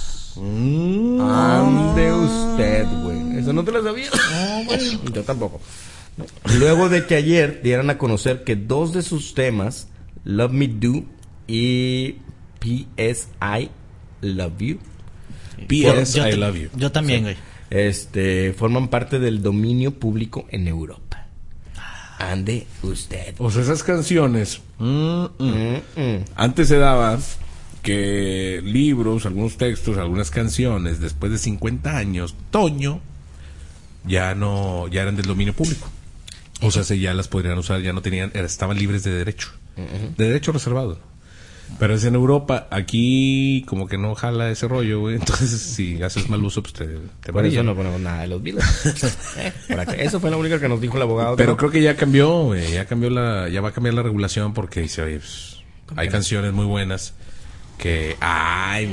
Ande usted, güey. Eso no te lo sabía. Yo tampoco. No. Luego de que ayer dieran a conocer que dos de sus temas, Love Me Do y P.S. I Love You,
P.S. I love you.
Yo también, güey.
forman parte del dominio público en Europa. Ande usted.
O sea, esas canciones. Antes se daba que libros, algunos textos, algunas canciones, después de 50 años, Toño, ya eran del dominio público. O sea, ya las podrían usar, ya no tenían, estaban libres de derecho. De derecho reservado. Pero es en Europa, aquí como que no jala ese rollo, güey. Entonces, si haces mal uso, pues te
Por eso
varían.
no ponemos nada de los Beatles. Eso fue la única que nos dijo el abogado.
Pero
¿no?
creo que ya cambió, güey. Ya va a cambiar la regulación porque dice, oye, pues, hay canciones muy buenas que, ay,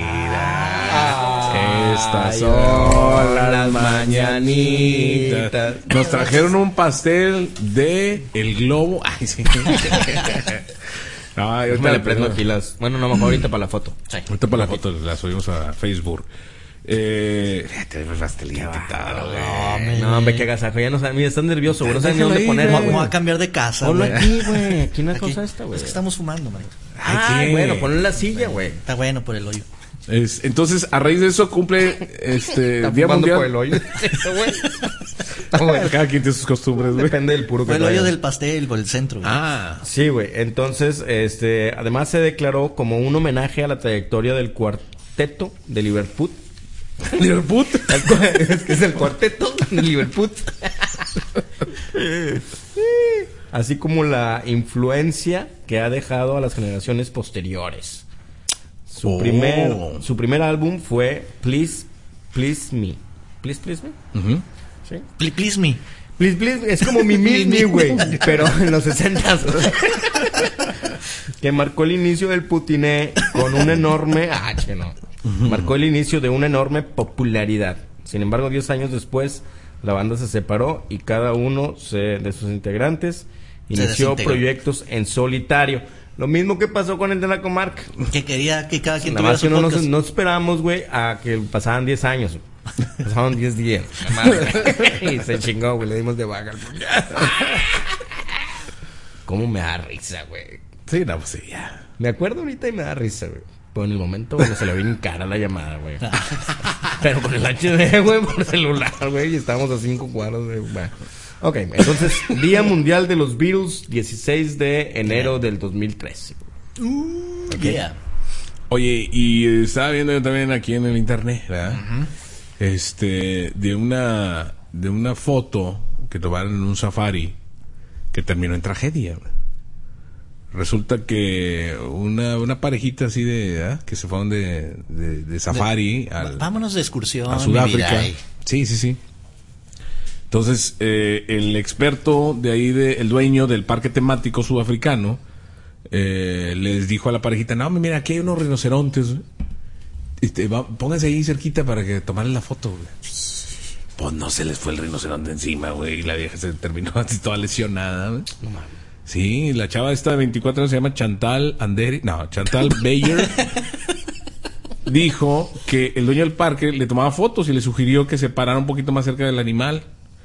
mira, estas son las mañanitas. Nos trajeron un pastel de El Globo. Ay, sí. No,
Yo me le prendo aquí las. Bueno, no, mejor ahorita para la foto.
Ahorita para la foto la subimos a Facebook. Fíjate, el pastelito y todo, güey.
No, hombre, qué agasajo. Ya no saben, mira, están nerviosos, güey. No saben ni
Déjalo
dónde
ahí,
ponerlo,
güey.
Vamos
güey.
a cambiar de casa,
Ponlo
güey.
aquí, güey. Aquí no hay
Aquí.
cosa esta, güey.
Es que estamos fumando, man.
Ah,
¿qué?
bueno, ponlo en la silla, güey.
Está bueno por el hoyo.
Entonces, a raíz de eso cumple
Está
Día
fumando
Mundial.
por el hoyo. Güey. Está bueno.
Cada quien tiene sus costumbres, güey.
Depende del puro que
Por el hoyo
traigas.
del pastel, por el centro, güey.
Ah,
Sí, güey. Entonces, además se declaró como un homenaje a la trayectoria del cuarteto de Liverpool.
Liverpool.
Es que es el cuarteto de Liverpool. Así como la influencia que ha dejado a las generaciones posteriores. Su primer álbum fue Please Please Me. Please Please Me. ¿Sí?
Please me.
Please, please, es como mi Mimi, güey, pero en los 60s. Que marcó el inicio del putiné con un enorme... Marcó el inicio de una enorme popularidad. Sin embargo, 10 años después, la banda se separó y cada uno de sus integrantes inició proyectos en solitario. Lo mismo que pasó con el de la comarca.
Que quería que cada quien
Nada
tuviera
más
su
que
podcast.
no esperamos, güey, a que pasaran 10 años. Pasaron 10 días. La madre. Y se chingó, güey. Le dimos de baja. ¿Cómo me da risa, güey?
Sí, no, pues sí, ya.
Me acuerdo ahorita y me da risa, güey. Pero en el momento, güey, se le ve en cara la llamada, güey. Pero con el HD, güey, por celular, güey. Y estábamos a 5 cuadros, güey. Bueno. Ok, entonces, Día Mundial de los Beatles, 16 de enero del 2013.
Yeah.
Oye, y estaba viendo yo también aquí en el internet, ¿verdad? De una foto que tomaron en un safari que terminó en tragedia, güey. Resulta que una parejita así que se fueron de safari
Vámonos de excursión
a Sudáfrica.
mi vida.
Sí. Entonces, el experto de ahí, el dueño del parque temático sudafricano, les dijo a la parejita, no, mira, aquí hay unos rinocerontes, pónganse ahí cerquita para que tomarle la foto, güey. Pues no se les fue el rinoceronte encima, güey, y la vieja se terminó así toda lesionada, güey.
No mames.
Sí, la chava esta de 24 años se llama Chantal Bayer. Dijo que el dueño del parque le tomaba fotos y le sugirió que se parara un poquito más cerca del animal,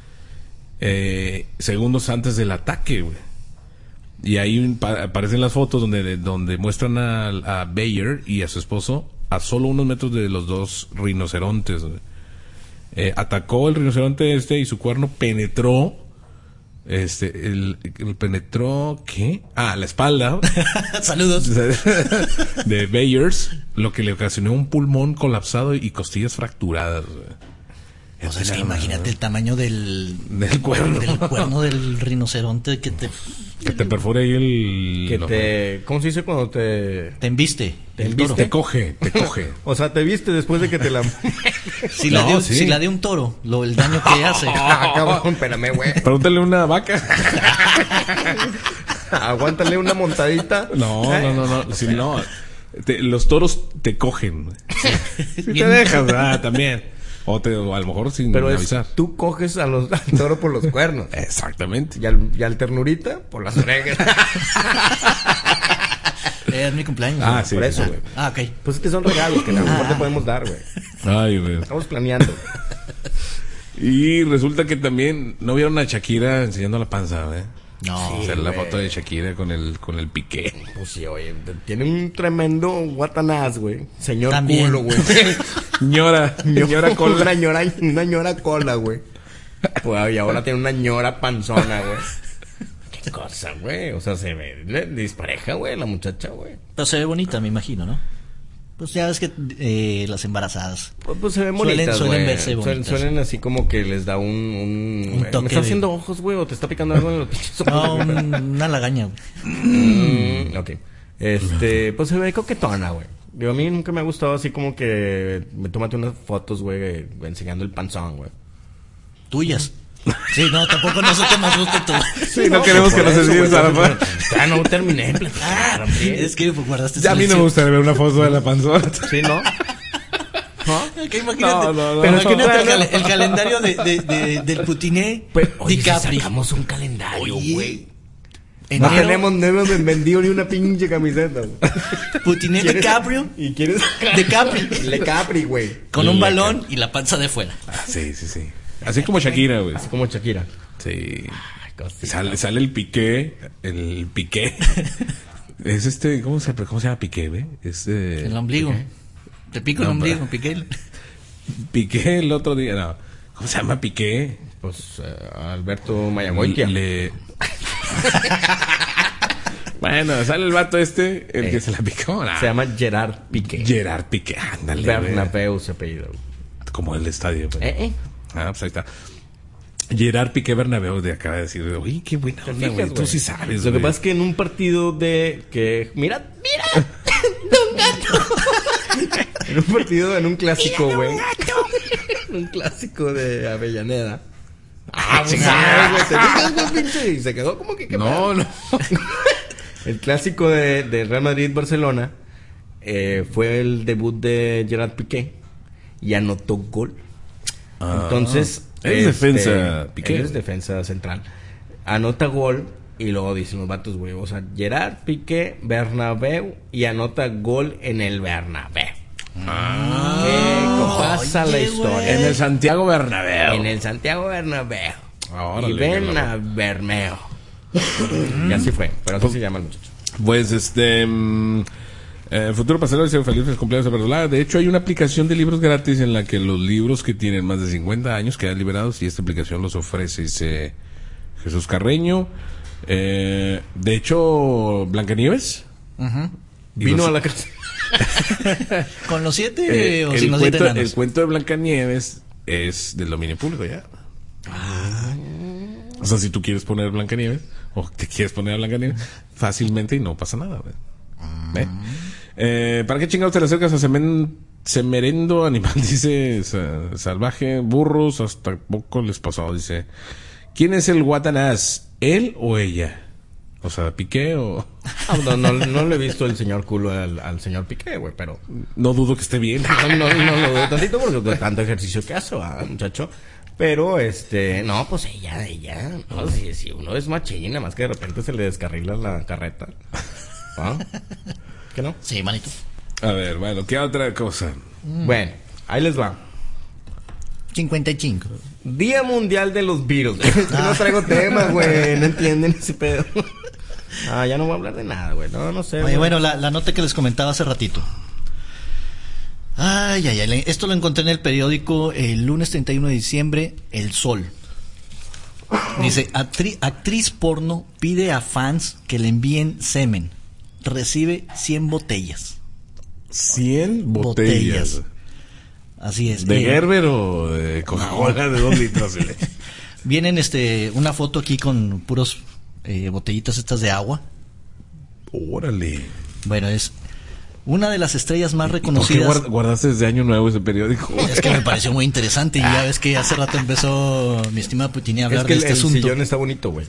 segundos antes del ataque, güey. Y ahí aparecen las fotos donde muestran a Bayer y a su esposo a solo unos metros de los dos rinocerontes, güey. Atacó el rinoceronte y su cuerno penetró penetró ¿qué? La espalda
Saludos.
de Bayers, lo que le ocasionó un pulmón colapsado y costillas fracturadas, güey.
O sea, es que imagínate el tamaño del
cuerno.
Del cuerno del rinoceronte que te
perfora ahí el...
¿Cómo se dice cuando te
embiste?
Te
toro.
Te coge.
O sea, te viste después de que te la...
Si la de un toro, el daño que hace.
Cabrón, espérame, güey.
Pregúntale a una vaca.
Aguántale una montadita.
No. Si no, los toros te cogen. Si te dejas, también. O a lo mejor sin avisar.
Tú coges al toro por los cuernos.
Exactamente.
Y al ternurita por las orejas.
Es mi cumpleaños.
Sí. Por eso, güey.
Ok.
Pues es que son regalos que a lo mejor te podemos dar, güey.
Ay, güey.
Estamos planeando.
Y resulta que también no vieron a Shakira enseñando la panza, güey.
No.
Sí, la foto de Shakira con el Piqué.
Pues sí, oye, tiene un tremendo guatanás, güey. Señor
también.
culo, güey.
Ñora cola.
Una ñora cola, güey. Pues, y ahora tiene una ñora panzona, güey. Qué cosa, güey. O sea, se ve dispareja, güey, la muchacha, güey.
Pero se ve bonita, me imagino, ¿no? Pues ya ves que las embarazadas
pues se ven bonitas,
suelen verse bonitas.
Suelen así como que les da un
toque.
¿Me está haciendo ojos, güey? ¿O te está picando algo en los pinches ojos?
No, una lagaña, güey.
Ok. Pues se ve coquetona, güey. Digo, a mí nunca me ha gustado así como que me tómate unas fotos, güey, enseñando el panzón, güey.
Tuyas. Sí, no, tampoco nosotros nos gusta todo.
Sí, no queremos que nos enseñes a la
Ya no terminé de platicar, hombre.
Es que guardaste
ya a mí no me gustaría ver una foto de la panzona.
Sí, ¿no?
Que imagínate,
No.
Pero imagínate el calendario del putiné DiCaprio.
Si sacamos un calendario, güey.
No
hemos vendido ni una pinche camiseta, güey.
Putiné DiCaprio.
¿Y quieres? DiCaprio, güey.
Con un balón y la panza de fuera.
Sí. Así como Shakira, güey.
Así como Shakira.
Sí. Sale el Piqué. El Piqué. Es ¿cómo se llama Piqué, güey?
El ombligo.
¿Piqué?
Te pico el ombligo, Piqué.
Piqué el otro día, no. ¿Cómo se llama Piqué?
Pues Alberto Mayagoitia.
Bueno, sale el vato el que se la picó.
Se llama Gerard Piqué.
Gerard Piqué, ándale.
Bernabéu se apellido.
Como el estadio. Pues. Pues ahí está. Gerard Piqué Bernabéu acaba de decir, uy, qué buena onda, güey. Tú sí sabes,
Lo que pasa es que en un partido mira, Don Gato. En un clásico, güey. Un clásico de Avellaneda. Y se quedó como que...
No.
El clásico de Real Madrid-Barcelona fue el debut de Gerard Piqué y anotó gol. Entonces...
Es defensa, Piqué.
Es defensa central. Anota gol y luego dicen los vatos, güey, o sea, Gerard Piqué, Bernabéu y anota gol en el Bernabéu. Pasa la historia.
En el Santiago Bernabéu.
En el Santiago Bernabéu.
Órale,
Y ven a Bermeo. Y así fue, pero así se llama el muchacho.
Pues Futuro Pastelero dice felices cumpleaños a Verdolaga. De hecho, hay una aplicación de libros gratis en la que los libros que tienen más de 50 años quedan liberados y esta aplicación los ofrece, dice Jesús Carreño. De hecho, Blancanieves
Vino a la casa.
¿Con los 7 o sin los 7
el
enanos?
cuento de Blancanieves es del dominio público ya. O sea, si tú quieres poner Blancanieves o te quieres poner a Blancanieves fácilmente y no pasa nada. ¿Para qué chingados te le acercas a Semerendo Animal? Dice Salvaje. Burros hasta poco les pasó. Dice, ¿quién es el Guatanás? ¿Él o ella? O sea, ¿Piqué o...?
No le he visto el señor culo al señor Piqué, güey, pero...
No dudo que esté bien.
No lo dudo tantito porque tanto ejercicio que hace, muchacho. Pero, no, pues ella. No, si uno es machín, nada más que de repente se le descarrila la carreta. ¿Ah? ¿Qué no?
Sí, manito.
A ver, bueno, ¿qué otra cosa?
Bueno, ahí les va.
55.
Día Mundial de los Virus. No traigo tema, güey. No entienden ese pedo. Ya no voy a hablar de nada, güey. No sé.
Oye, bueno, la nota que les comentaba hace ratito. Ay. Esto lo encontré en el periódico el lunes 31 de diciembre, El Sol. Dice, actriz porno pide a fans que le envíen semen. Recibe 100 botellas.
100 botellas.
Así es.
¿De Gerber o de Coca-Cola de 2 litros?
Vienen una foto aquí con puros botellitas estas de agua.
Órale.
Bueno, es una de las estrellas más reconocidas.
¿Por qué guardaste desde Año Nuevo ese periódico?
Es que me pareció muy interesante y ya ves que hace rato empezó mi estimada Putini a hablar de este asunto.
El sillón está bonito, güey.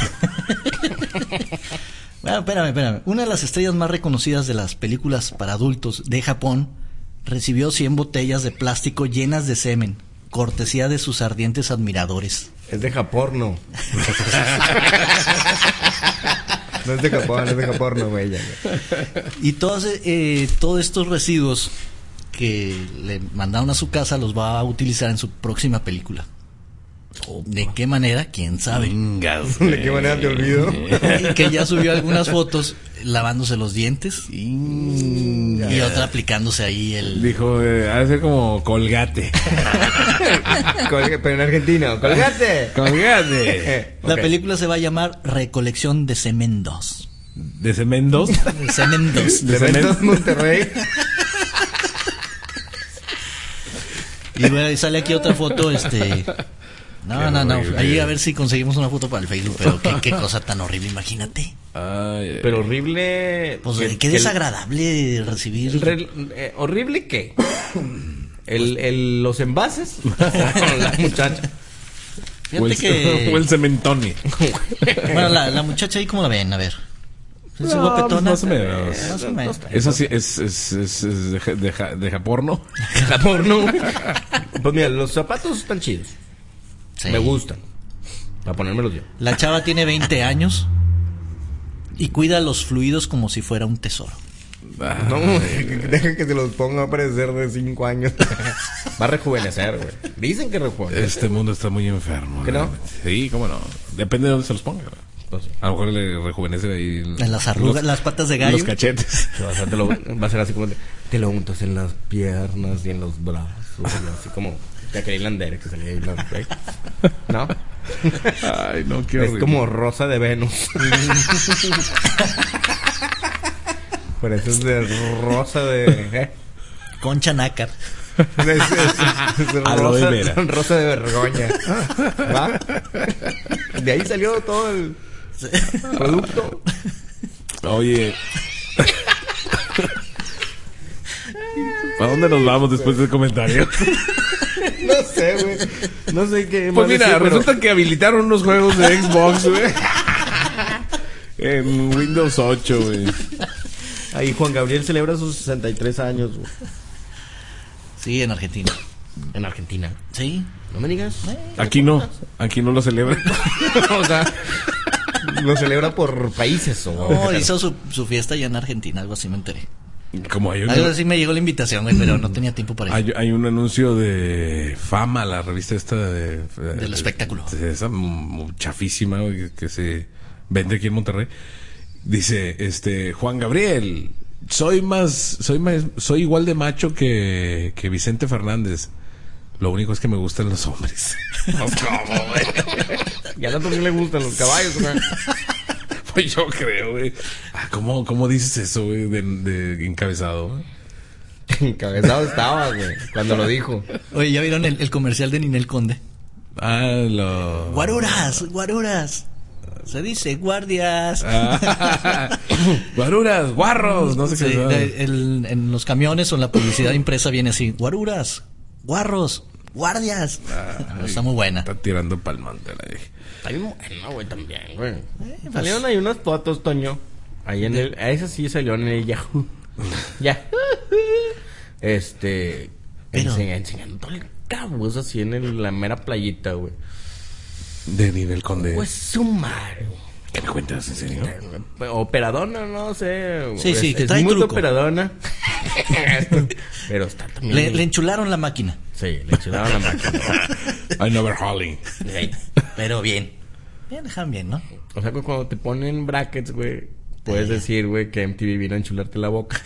Bueno, espérame. Una de las estrellas más reconocidas de las películas para adultos de Japón recibió 100 botellas de plástico llenas de semen, cortesía de sus ardientes admiradores.
Es de Japón, no. No es de Japón, no, güey.
Y todos estos residuos que le mandaron a su casa los va a utilizar en su próxima película. ¿De qué manera? ¿Quién sabe?
¿De qué manera te olvido?
Y que ya subió algunas fotos lavándose los dientes y otra aplicándose ahí el...
Dijo, ha de ser como Colgate.
Pero en argentino, Colgate.
La película se va a llamar Recolección de Semen 2.
¿De Semen 2?
De Semen 2.
De Semen 2 Monterrey.
Y bueno, y sale aquí otra foto, No. Ahí a ver si conseguimos una foto para el Facebook. Pero qué cosa tan horrible, imagínate.
Pero horrible.
Pues qué desagradable recibir.
¿Horrible qué? Los envases. La muchacha.
Fíjate que.
O el cementone.
Bueno, la muchacha ahí, ¿cómo la ven? A ver. ¿Es guapetona?
Más o menos.
Más o menos.
Eso sí, es de Japorno.
Japorno. Pues mira, los zapatos están chidos.
Sí.
Me gustan. Para ponérmelos yo.
La chava tiene 20 años y cuida los fluidos como si fuera un tesoro.
No, deja que se los ponga a parecer de 5 años. Va a rejuvenecer, güey. Dicen que rejuvenece.
Este mundo está muy enfermo.
¿Qué no?
Sí, cómo no. Depende de dónde se los ponga.
Pues,
a lo mejor le rejuvenece ahí
en las arrugas, las patas de gallo.
Los cachetes.
O sea, va a ser así como te lo untas en las piernas y en los brazos. Así como Jacqueline Lander que salía ahí, ¿no?
Ay, no, qué horrible.
Es como Rosa de Venus. Por eso es de Rosa de...
Concha nácar.
Es Rosa de Vergoña. ¿Va? De ahí salió todo el producto.
Oye, ¿para dónde nos vamos después del comentario?
No sé, güey. No sé qué.
Pues
más
mira,
decir, pero-
resulta que habilitaron unos juegos de Xbox, güey. En Windows 8, güey.
Ahí Juan Gabriel celebra sus 63 años, güey.
Sí, en Argentina.
En Argentina.
Sí.
No me digas.
Aquí no lo celebran.
O sea, lo celebra por países, o
No, hizo su fiesta allá en Argentina, algo así me enteré.
Como hay
Algo así me llegó la invitación, güey, pero no tenía tiempo para ir.
hay un anuncio de Fama, la revista esta
Del espectáculo.
Esa chafísima, güey, que se vende aquí en Monterrey. Dice, Juan Gabriel, soy igual de macho que Vicente Fernández. Lo único es que me gustan los hombres.
¿Cómo, güey? Y a tanto que le gustan los caballos, güey.
Pues yo creo, güey. ¿Cómo dices eso, güey, de encabezado, güey?
Encabezado estaba, güey, cuando lo dijo.
Oye, ¿ya vieron el comercial de Ninel Conde? Guaruras. Se dice guardias.
Guaruras, guarros, no sé
Sí,
qué.
en los camiones o en la publicidad impresa viene así: guaruras, guarros, guardias. Está muy buena.
Está tirando pa'l monte, la dije.
Está bien bueno, güey, también, güey. Salieron ahí unas fotos, Toño. Ahí en el... A esa sí salió en el Yahoo. Yahoo.
Pero-
Enseñando todo el cabuz así en la mera playita, güey.
De Ninel Conde.
Pues su madre.
¿Qué me cuentas, en serio?
Operadona, no sé.
Sí, sí, que
es
trae
muy
truco.
operadona. Pero está también...
Le enchularon la máquina.
Sí, le enchilaron la máquina.
I never Holly.
Pero bien. Bien, dejan bien, ¿no?
O sea, que cuando te ponen brackets, güey, puedes decir, güey, que MTV vino a enchularte la boca.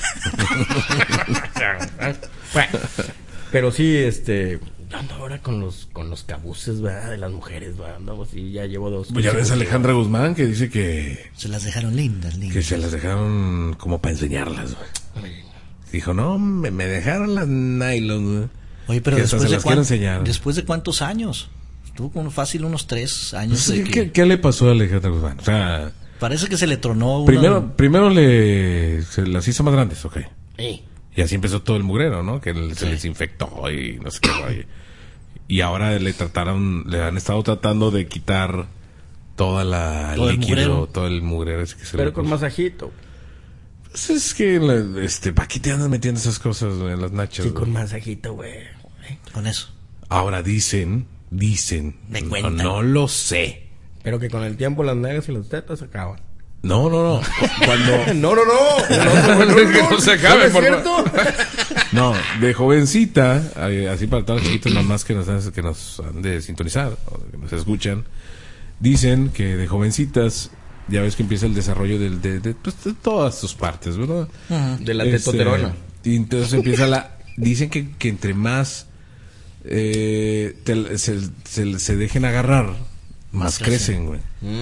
Bueno, pero sí, yo ando ahora con los cabuces, ¿verdad? De las mujeres, ¿verdad? Ando así, ya llevo 2.
Pues ya ves a Alejandra Guzmán que dice que
Se las dejaron lindas.
se las dejaron como para enseñarlas, güey. Dijo, no, me dejaron las nylon, güey.
Oye, pero
Que hasta se las quiero enseñar.
¿después de cuántos años? Estuvo como fácil unos 3 años. De que...
¿Qué le pasó a Alejandra Guzmán? O sea,
Parece que se le tronó una...
primero se las hizo más grandes, ok.
Sí.
Y así empezó todo el mugrero, ¿no? Que se les infectó y no sé qué, güey. Y ahora le han estado tratando de quitar toda la
Todo el
líquido,
mugrero.
todo el mugrero ese que se
Pero
le
con
puso.
masajito.
Pues es que, ¿para qué te andas metiendo esas cosas, güey, en las nachas?
Sí,
güey?
con masajito, güey.
Con eso.
Ahora dicen,
Me cuentan.
no lo sé.
Pero que con el tiempo las nalgas y las tetas se acaban.
No. Cuando...
No.
Que no se acabe,
¿No es
por
cierto?
No, de jovencita, así para todas las chiquitas mamás que nos han de sintonizar, o que nos escuchan, dicen que de jovencitas, ya ves que empieza el desarrollo de todas tus partes, ¿verdad?
De la tetoterona.
Y entonces empieza dicen que entre más se dejen agarrar, más crecen, güey.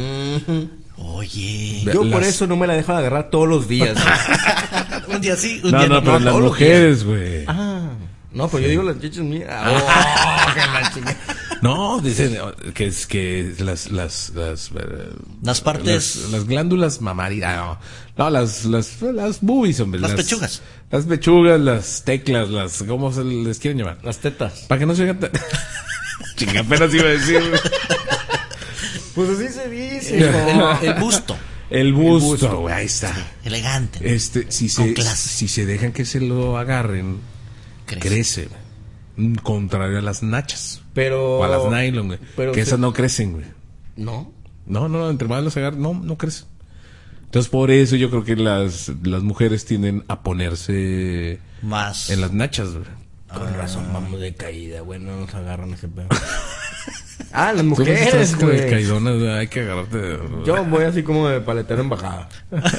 Oye.
Yo por eso no me la dejo de agarrar todos los días.
Un día sí, un
No,
día
no, pero las
todos los
mujeres, güey.
No, pero yo digo las chichas mías. Oh, que la chingada.
No, dicen que es que las
partes...
las glándulas mamarias, no, las boobies, hombre,
Las pechugas.
las pechugas, las teclas, ¿cómo se les quieren llamar?
Las tetas.
Para que no se oigan tan... Chinga, apenas iba a decir, güey.
Pues así se dice.
El busto.
El busto, güey, ahí está.
Elegante.
Si
Con clase.
se dejan que se lo agarren, crece, contrario a las nachas.
Pero...
O a las nylon, güey.
pero
Que
se-
esas no crecen, güey.
No.
No, entre más los agarran, no crecen. Entonces, por eso yo creo que las mujeres tienden a ponerse
Más.
en las nachas, güey.
Con razón, vamos de caída, güey. No nos agarran ese pedo. Las
Tú no
mujeres,
estás con
güey.
caidonas, güey, hay que agarrarte.
Yo voy así como de paletero en bajada.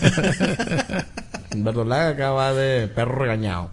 Verdolaga acá va de perro regañado.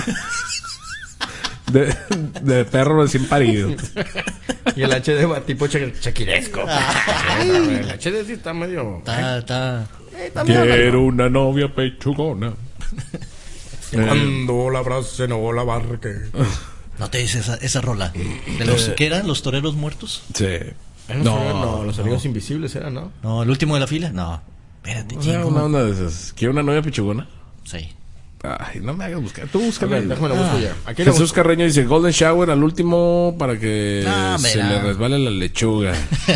de perro recién parido.
Y el HD va tipo chaquiresco. El HD sí está medio...
Está...
está medio
Quiero una novia pechugona.
Cuando la abrace no la barque.
¿No te dice esa rola? ¿De los que eran los toreros muertos?
Sí.
No, los amigos invisibles eran, ¿no?
No, el último de la fila. No. Espérate,
O sea,
chingo.
una onda de esas. ¿Quiero una novia pechugona?
Sí.
Ay, no me hagas buscar. Tú busca.
Déjame lo busco ya. Aquí lo
Jesús
busco.
Carreño dice Golden Shower al último para que
No,
se
mira.
le resbale la lechuga.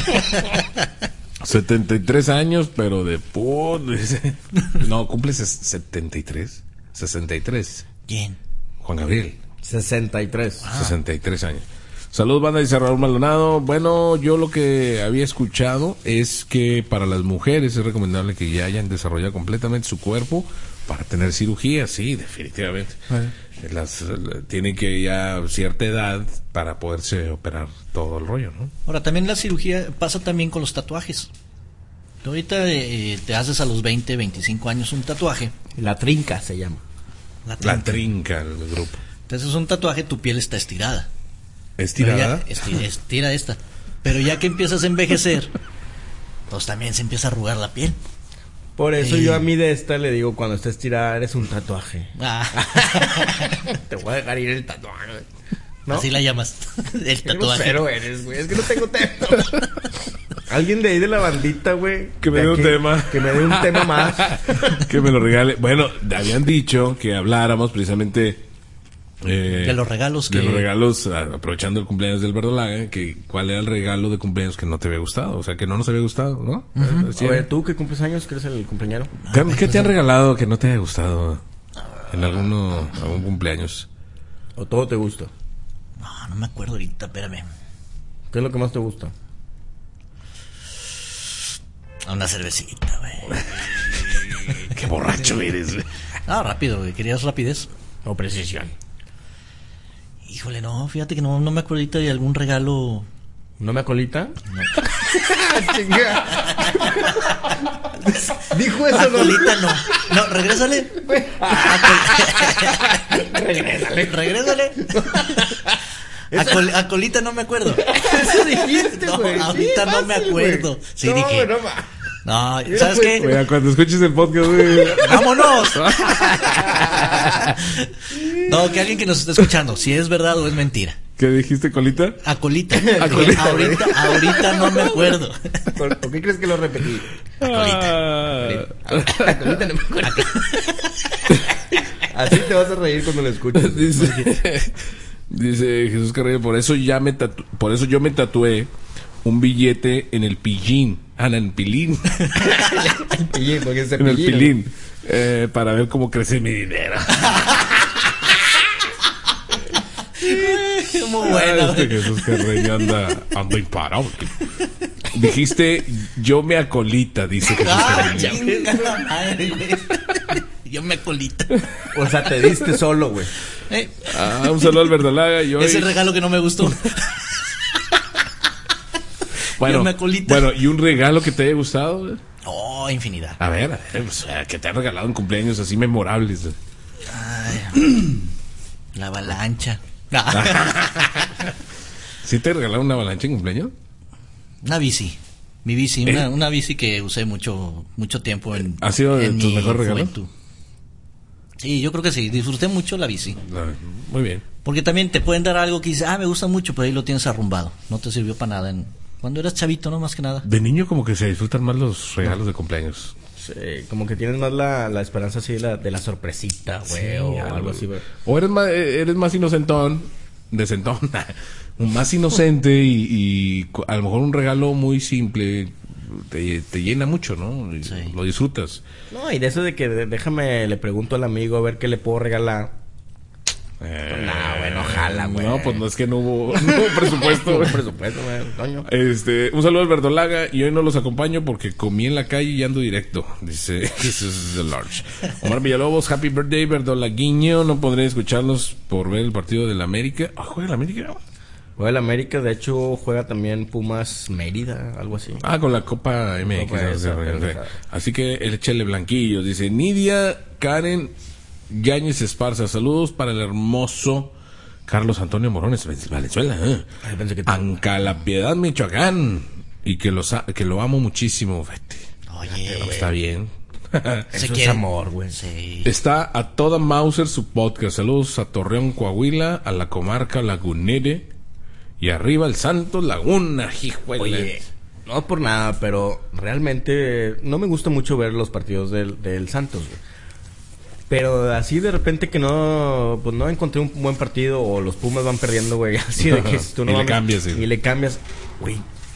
73 años, pero de dice. No, cumple 73. 63.
¿Quién?
Juan Gabriel.
63.
63 años. Salud, banda, dice Raúl Maldonado. Bueno, yo lo que había escuchado es que para las mujeres es recomendable que ya hayan desarrollado completamente su cuerpo para tener cirugía. Sí, definitivamente. Tienen que ya cierta edad para poderse operar todo el rollo, ¿no?
Ahora, también la cirugía pasa también con los tatuajes. Tú ahorita te haces a los 20, 25 años un tatuaje.
La trinca se llama.
La trinca, el grupo.
Te haces un tatuaje, tu piel está estirada.
¿Estirada?
Estira esta. Pero ya que empiezas a envejecer, pues también se empieza a arrugar la piel.
Por eso yo a mí de esta le digo, cuando esté estirada, eres un tatuaje.
Ah.
Te voy a dejar ir el tatuaje. ¿No?
Así la llamas. El
Qué
tatuaje.
grosero eres, güey. Es que no tengo tema. Alguien de ahí de la bandita, güey.
Que me dé un tema.
Que me dé un tema más.
Que me lo regale. Bueno, habían dicho que habláramos precisamente
De los regalos que...
de los regalos, aprovechando el cumpleaños del Verdolaga, que cuál era el regalo de cumpleaños que no te había gustado, o sea, que no nos había gustado, ¿no?
A ver, tú que cumples años, que eres el cumpleañero.
¿Qué te han regalado que no te haya gustado en algún cumpleaños?
¿O todo te gusta?
No me acuerdo ahorita, espérame.
¿Qué es lo que más te gusta?
Una cervecita, güey.
Qué borracho eres, güey.
Ah, rápido, güey. ¿Querías rapidez?
¿O precisión?
Híjole, no, fíjate que no me acuerdo ahorita de algún regalo.
¿No me acolita? No. Dijo eso,
Acolita no. No, regrésale. Regrésale. Acolita no me acuerdo.
Eso dijiste,
No,
güey.
ahorita no me acuerdo. Sí,
no,
dije.
No,
No, ¿sabes qué?
Oiga, cuando escuches el podcast, güey.
¡Vámonos! No, que alguien que nos esté escuchando, si es verdad o es mentira.
¿Qué dijiste, Colita?
Acolita.
Acolita.
Ahorita no me acuerdo.
¿Por qué crees que lo repetí?
Ah.
Acolita no me acuerdo. Así te vas a reír cuando lo escuches.
Dice Jesús Carrillo, por eso yo me tatué un billete en el pillín. En el pilín.
El pillín, porque es
En el pilín. Para ver cómo crece mi dinero.
Muy buena.
Jesús Carreño anda imparable. Dijiste, yo me acolita, dice Jesús Carreño.
Chingada madre, güey. Yo me acolita.
O sea, te diste solo, güey.
Un saludo al Verdolaga.
Es el regalo que no me gustó. Yo me acolita.
Bueno, ¿y un regalo que te haya gustado?
Oh, infinidad.
A ver, pues, que te han regalado en cumpleaños así memorables.
Ay, la avalancha.
¿Sí te regalaron una avalancha en cumpleaños?
Una bici. Mi bici, una bici que usé mucho tiempo en
¿Ha sido de tus
mi
mejores regalos?
juventud. Sí, yo creo que sí, disfruté mucho la bici.
Muy bien.
Porque también te pueden dar algo que dices, me gusta mucho, pero ahí lo tienes arrumbado. No te sirvió para nada. Cuando eras chavito, no más que nada.
De niño como que se disfrutan más los regalos de cumpleaños.
Sí, como que tienes más la esperanza así de la sorpresita, güey, o algo así, güey.
O eres más inocentón, decentón, más inocente y a lo mejor un regalo muy simple te llena mucho, ¿no? Y
Sí.
lo disfrutas.
No, y de eso de que déjame, le pregunto al amigo a ver qué le puedo regalar. No, güey, no jala, güey.
No, pues no es que no hubo presupuesto.
Por
güey.
presupuesto, güey, coño.
Un saludo al Verdolaga y hoy no los acompaño porque comí en la calle y ando directo. Dice Jesus the Large. Omar Villalobos, happy birthday Verdolaguiño. No podré escucharlos por ver el partido del América. ¿Juega el América?
Juega el América, de hecho juega también Pumas Mérida, algo así.
Con la Copa MX.
Copa esa.
Así que échale blanquillos. Dice Nidia Karen Yáñez Esparza. Saludos para el hermoso Carlos Antonio Morones, Valenzuela.
Ay, pensé que
Ancalapiedad, Michoacán. Y que lo amo muchísimo. Vete.
Oye,
Está bien.
Eso es amor, güey.
Sí.
Está a toda Mauser su podcast. Saludos a Torreón, Coahuila, a la comarca Lagunere y arriba el Santos Laguna. Hijuela.
Oye, no por nada, pero realmente no me gusta mucho ver los partidos del Santos, güey. Pero así de repente que no, pues no encontré un buen partido o los Pumas van perdiendo, güey. Así de que si tú no
Y le
mames,
cambias, sí.
y le cambias, güey.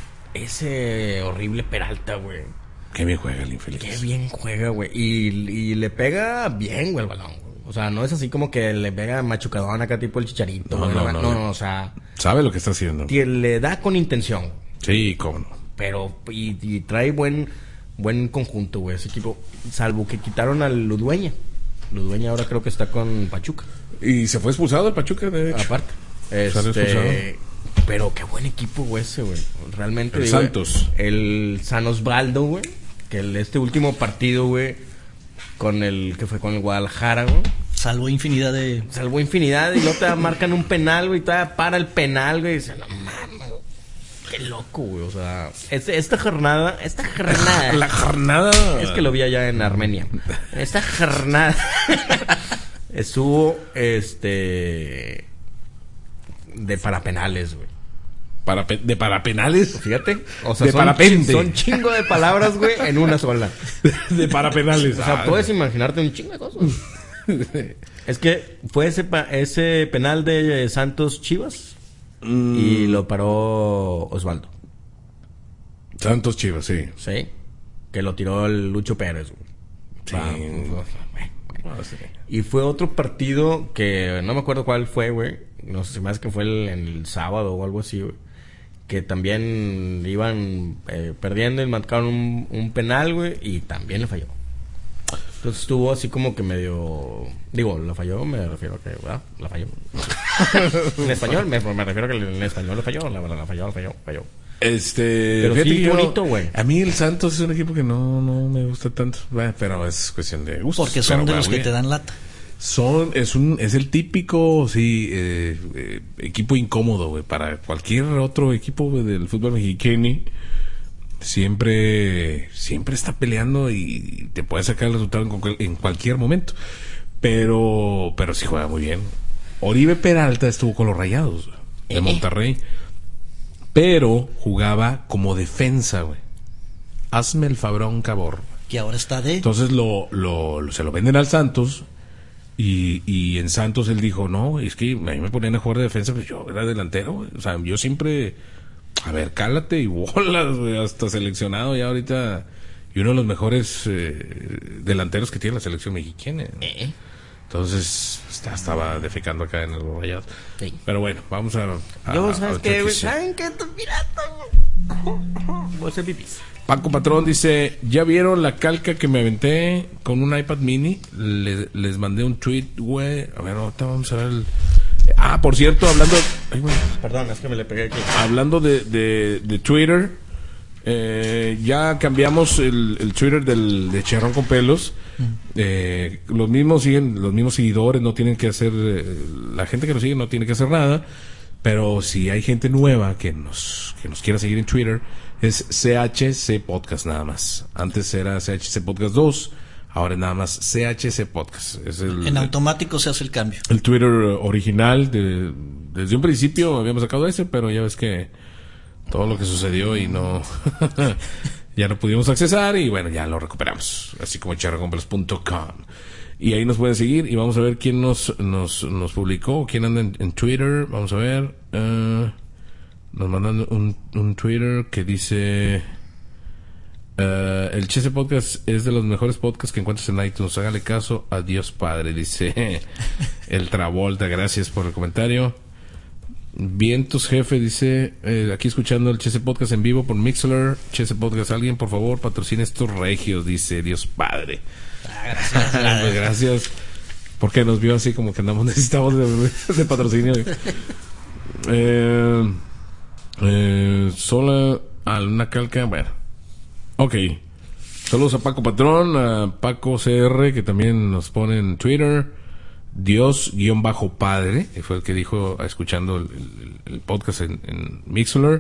Ese horrible Peralta, güey.
Qué bien juega el infeliz.
Qué bien juega, güey. Y le pega bien, güey, el balón, güey. O sea, no es así como que le pega machucadón acá tipo el Chicharito,
No,
güey.
no,
No, o sea,
Sabe lo que está haciendo.
le da con intención.
Sí, cómo no.
Pero, y trae buen conjunto, güey, ese equipo. Salvo que quitaron al Ludueña. Ludueña ahora creo que está con Pachuca.
Y se fue expulsado el Pachuca, de hecho.
Aparte.
Salió expulsado.
Pero qué buen equipo, güey, ese, güey. Realmente.
El Santos.
El San Osvaldo, güey. Que este último partido, güey, con el Guadalajara, güey.
Salvó infinidad
y luego te marcan un penal, güey, y todavía para el penal, güey, y dice, no mames, qué loco, güey, o sea, esta jornada,
La jornada.
es que lo vi allá en Armenia. Esta jornada estuvo, de parapenales, güey.
¿De parapenales?
Fíjate, o sea,
de parapente.
Son chingo de palabras, güey, en una sola.
De parapenales.
O sea, puedes imaginarte un chingo de cosas. Es que fue ese penal de Santos Chivas y lo paró Osvaldo.
Santos Chivas, sí.
Sí, que lo tiró el Lucho Pérez, güey.
Sí.
Sí. Y fue otro partido que no me acuerdo cuál fue, güey. No sé si más que fue en el sábado o algo así, güey. Que también iban perdiendo y marcaron un penal, güey, y también le falló. Entonces estuvo así como que medio... Digo, la falló, me refiero a que... ¿verdad? La falló. En español, me refiero a que en español la falló. La falló.
Pero
sí,
que
bonito, güey.
A mí el Santos es un equipo que no me gusta tanto. Bueno, pero es cuestión de gusto.
Porque son de los que te dan lata.
Es el típico, sí, equipo incómodo, güey. Para cualquier otro equipo, güey, del fútbol mexicano, siempre está peleando y te puede sacar el resultado en cualquier momento. Pero sí juega muy bien. Oribe Peralta estuvo con los Rayados de Monterrey, pero jugaba como defensa, güey. Hazme el fabrón, cabor.
Que ahora está
Entonces se lo venden al Santos. Y en Santos él dijo, no, es que a mí me ponían a jugar de defensa, pues yo era delantero, güey. O sea, yo siempre, a ver, cálate y bolas, güey, hasta seleccionado ya ahorita, y uno de los mejores delanteros que tiene la selección mexicana, ¿no? Entonces estaba defecando acá en los Rayados.
Sí.
Pero bueno, vamos a
¿sabes qué, güey? ¿Saben qué? Tú pirata, güey. Voy a hacer pipis.
Paco Patrón dice, ¿ya vieron la calca que me aventé con un iPad mini? Les mandé un tweet, güey. A ver, ahorita vamos a ver por cierto, hablando... Ay, güey.
Perdón, es que me le pegué aquí.
Hablando de Twitter, ya cambiamos el Twitter de Charrón con Pelos. Los mismos seguidores, no tienen que hacer... la gente que nos sigue no tiene que hacer nada. Pero si hay gente nueva que nos quiera seguir en Twitter, es CHC Podcast nada más. Antes era CHC Podcast 2, ahora es nada más CHC Podcast.
En automático se hace el cambio.
El Twitter original, desde un principio habíamos sacado ese, pero ya ves que todo lo que sucedió y no... ya no pudimos accesar y bueno, ya lo recuperamos. Así como charronconpelos.com. Y ahí nos pueden seguir y vamos a ver quién nos publicó, quién anda en Twitter. Vamos a ver. Nos mandan un Twitter que dice... el Chese Podcast es de los mejores podcasts que encuentras en iTunes. Hágale caso a Dios Padre, dice el Travolta. Gracias por el comentario. Vientos Jefe dice, aquí escuchando el Chese Podcast en vivo por Mixler. Chese Podcast, alguien por favor patrocina estos regios, dice Dios Padre.
Gracias.
Pues gracias, porque nos vio así como que necesitamos de patrocinio. Sola a una calca, bueno. Ok. Saludos a Paco Patrón, a Paco CR, que también nos pone en Twitter. Dios-Padre, que fue el que dijo escuchando el podcast en Mixler.